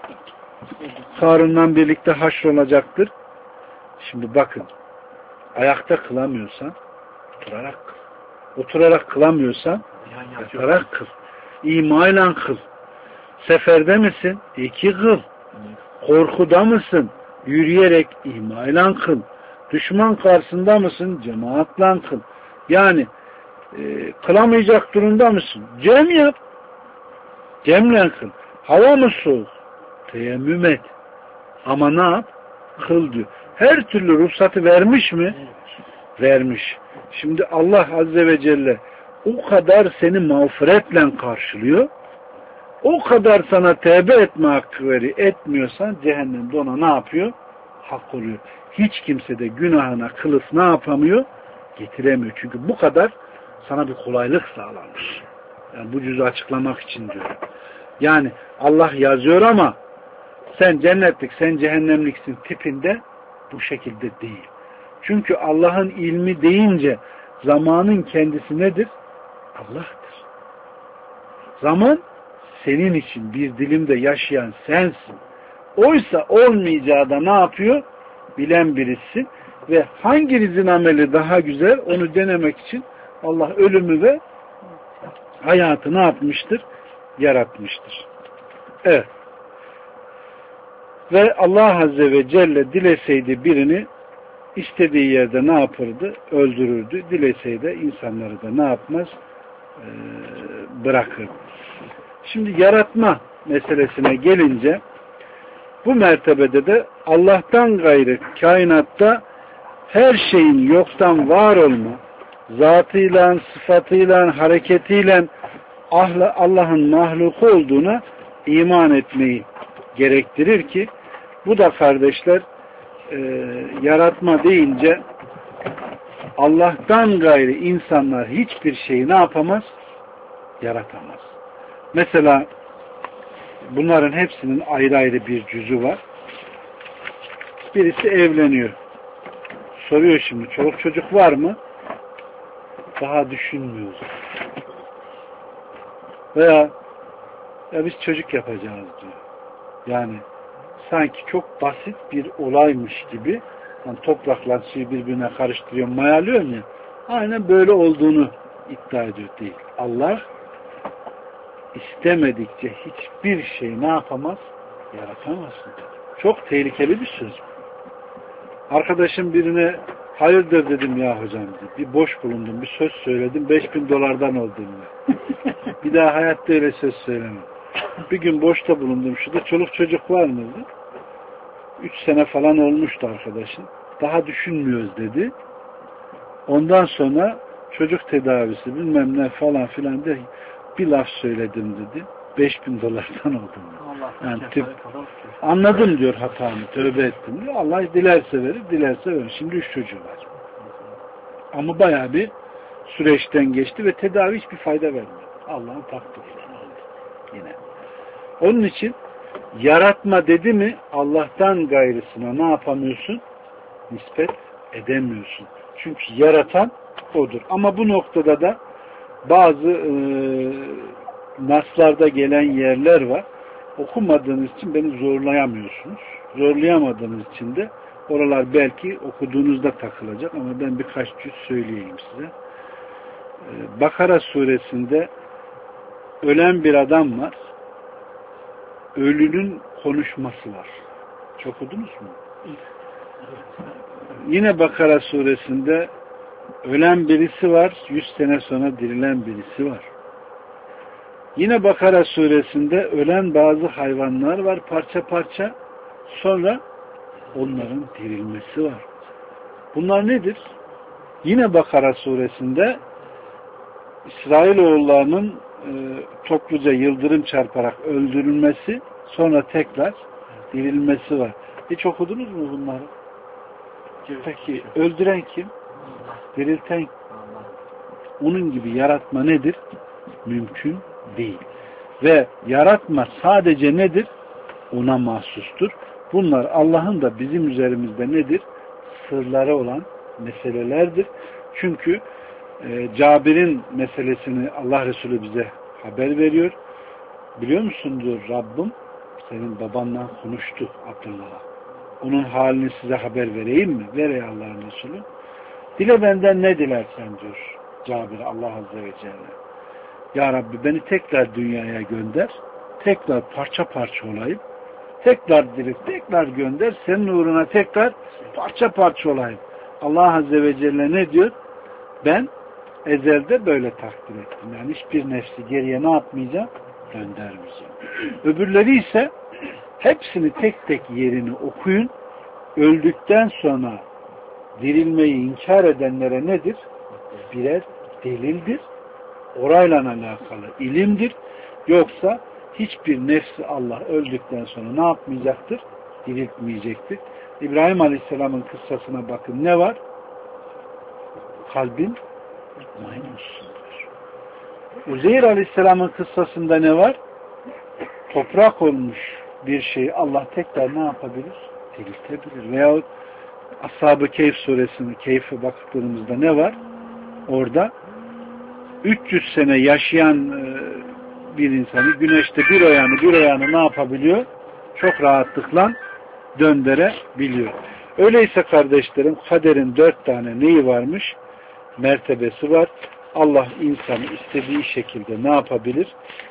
Karun'dan birlikte haşrolacaktır. Şimdi bakın, ayakta kılamıyorsan oturarak kıl. Oturarak kılamıyorsan yatarak kıl. İmayla kıl. Seferde misin? 2 kıl. Korkuda mısın? Yürüyerek imayla kıl. Düşman karşısında mısın? Cemaatle kıl. Yani kılamayacak durumda mısın? Cem yap. Cemle kıl. Hava mı soğuk? Teyemmüm et. Ama ne yap? Kıl diyor. Her türlü ruhsatı vermiş mi? Vermiş. Şimdi Allah Azze ve Celle o kadar seni mağfiretle karşılıyor. O kadar sana tevbe etme hakkı veriyor. Etmiyorsan cehennemde ona ne yapıyor? Hak oluyor. Hiç kimse de günahına kılıf ne yapamıyor? Getiremiyor. Çünkü bu kadar sana bir kolaylık sağlanmış. Yani bu cüzü açıklamak için diyorum. Yani Allah yazıyor ama sen cennetlik, sen cehennemliksin tipinde bu şekilde değil. Çünkü Allah'ın ilmi deyince zamanın kendisi nedir? Allah'tır. Zaman senin için bir dilimde yaşayan sensin. Oysa olmayacağı da ne yapıyor? Bilen birisi ve hanginizin ameli daha güzel onu denemek için Allah ölümü ve hayatı ne yapmıştır? Yaratmıştır. Evet. Ve Allah Azze ve Celle dileseydi birini istediği yerde ne yapardı? Öldürürdü. Dileseydi insanları da ne yapmaz? Bırakırdı. Şimdi yaratma meselesine gelince bu mertebede de Allah'tan gayrı kainatta her şeyin yoktan var olma, zatıyla, sıfatıyla, hareketiyle Allah'ın mahluku olduğuna iman etmeyi gerektirir ki bu da kardeşler yaratma deyince Allah'tan gayrı insanlar hiçbir şeyi ne yapamaz? Yaratamaz. Mesela bunların hepsinin ayrı ayrı bir cüzü var. Birisi evleniyor. Soruyor şimdi çoluk çocuk var mı? Daha düşünmüyoruz. Veya ya biz çocuk yapacağız diyor. Yani sanki çok basit bir olaymış gibi yani toprakla suyu birbirine karıştırıyor, mayalıyor ya. Aynen böyle olduğunu iddia ediyor değil. Allah istemedikçe hiçbir şey ne yapamaz? Yaratamazsın dedi. Çok tehlikeli bir söz. Arkadaşım birine hayırdır dedim ya hocam dedi. Bir boş bulundum, bir söz söyledim, $5.000 oldu diye. Bir daha hayatta öyle söz söylemem. Bir gün boşta bulundum. Şurada çoluk çocuk var mıydı? 3 sene falan olmuştu arkadaşım. Daha düşünmüyoruz dedi. Ondan sonra çocuk tedavisi bilmem ne falan filan de bir laf söyledim dedi. $5.000 oldum. Yani anladım diyor hatamı, tövbe ettim diyor. Allah dilerse verir, dilerse verir. Şimdi 3 çocuğu var. Ama bayağı bir süreçten geçti ve tedavi hiçbir fayda vermedi. Allah'ın takdiriyle yine. Onun için yaratma dedi mi Allah'tan gayrısına ne yapamıyorsun? Nispet edemiyorsun. Çünkü yaratan odur. Ama bu noktada da bazı naslarda gelen yerler var. Okumadığınız için beni zorlayamıyorsunuz. Zorlayamadığınız için de oralar belki okuduğunuzda takılacak ama ben birkaç cüz söyleyeyim size. Bakara suresinde ölen bir adam var. Ölünün konuşması var. Çok okudunuz mu? Yine Bakara suresinde ölen birisi var. 100 sene sonra dirilen birisi var. Yine Bakara suresinde ölen bazı hayvanlar var parça parça. Sonra onların dirilmesi var. Bunlar nedir? Yine Bakara suresinde İsrailoğullarının topluca yıldırım çarparak öldürülmesi, sonra tekrar dirilmesi var. Hiç okudunuz mu bunları? Peki öldüren kim? Dirilten kim? Onun gibi yaratma nedir? Mümkün değil. Ve yaratma sadece nedir? Ona mahsustur. Bunlar Allah'ın da bizim üzerimizde nedir? Sırları olan meselelerdir. Çünkü Cabir'in meselesini Allah Resulü bize haber veriyor. Biliyor musun diyor Rabbim senin babanla konuştu Abdullah'a. Onun halini size haber vereyim mi? Ver ey Allah'ın Resulü. Dile benden ne dilersen diyor Cabir Allah Azze ve Celle. Ya Rabbi beni tekrar dünyaya gönder. Tekrar parça parça olayım. Tekrar dirit, tekrar gönder. Senin uğruna tekrar parça parça olayım. Allah Azze ve Celle ne diyor? Ben ezelde böyle takdir ettim. Yani hiçbir nefsi geriye ne yapmayacağım? Göndermeyeceğim. Öbürleri ise hepsini tek tek yerini okuyun. Öldükten sonra dirilmeyi inkar edenlere nedir? Birer delildir. Orayla alakalı ilimdir. Yoksa hiçbir nefsi Allah öldükten sonra ne yapmayacaktır? Diriltmeyecektir. İbrahim Aleyhisselam'ın kıssasına bakın ne var? Kalbin mutmainundur. Uzeyr Aleyhisselam'ın kıssasında ne var? Toprak olmuş bir şeyi Allah tekrar ne yapabilir? Diriltebilir. Veyahut Ashab-ı Keyf suresinin Keyf'e baktığımızda ne var? Orada 300 sene yaşayan bir insanı güneşte bir ayağını ne yapabiliyor? Çok rahatlıkla döndürebiliyor. Öyleyse kardeşlerim kaderin 4 tane neyi varmış? Mertebesi var. Allah insanı istediği şekilde ne yapabilir?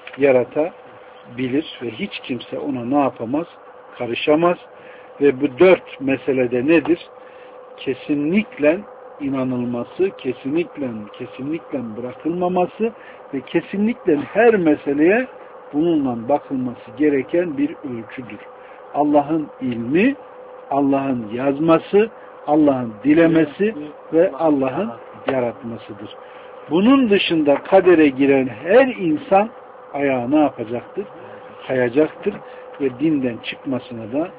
Yaratabilir ve hiç kimse ona ne yapamaz? Karışamaz. Ve bu 4 meselede nedir? Kesinlikle inanılması, kesinlikle bırakılmaması ve kesinlikle her meseleye bununla bakılması gereken bir ölçüdür. Allah'ın ilmi, Allah'ın yazması, Allah'ın dilemesi ve Allah'ın yaratmasıdır. Bunun dışında kadere giren her insan ayağı ne yapacaktır? Kayacaktır ve dinden çıkmasına da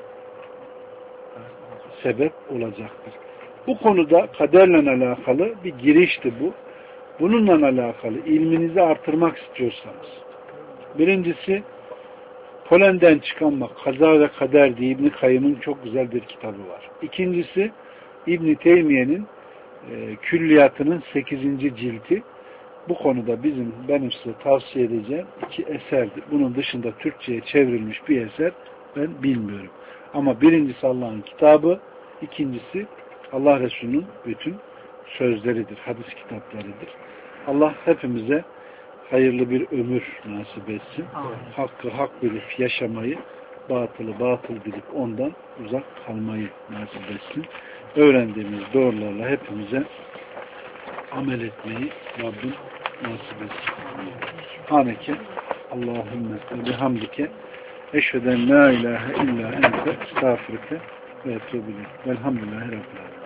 sebep olacaktır. Bu konuda kaderle alakalı bir girişti bu. Bununla alakalı ilminizi artırmak istiyorsanız birincisi polenden çıkanmak, kaza ve kader diye İbn-i Kayyım'ın çok güzel bir kitabı var. İkincisi İbn-i Teymiye'nin külliyatının 8. cilti. Bu konuda benim size tavsiye edeceğim 2 eserdir. Bunun dışında Türkçe'ye çevrilmiş bir eser ben bilmiyorum. Ama birincisi Allah'ın kitabı, ikincisi Allah Resulü'nün bütün sözleridir, hadis kitaplarıdır. Allah hepimize hayırlı bir ömür nasip etsin. Amin. Hakkı hak bilip yaşamayı, batılı batıl bilip ondan uzak kalmayı nasip etsin. Öğrendiğimiz doğrularla hepimize amel etmeyi Rabbim nasip etsin. Subhaneke Allahümme ve bihamdike eşheden la ilahe illa ente estağfirüke ve etûbü ileyk. Velhamdülillahi Rabbil alemin.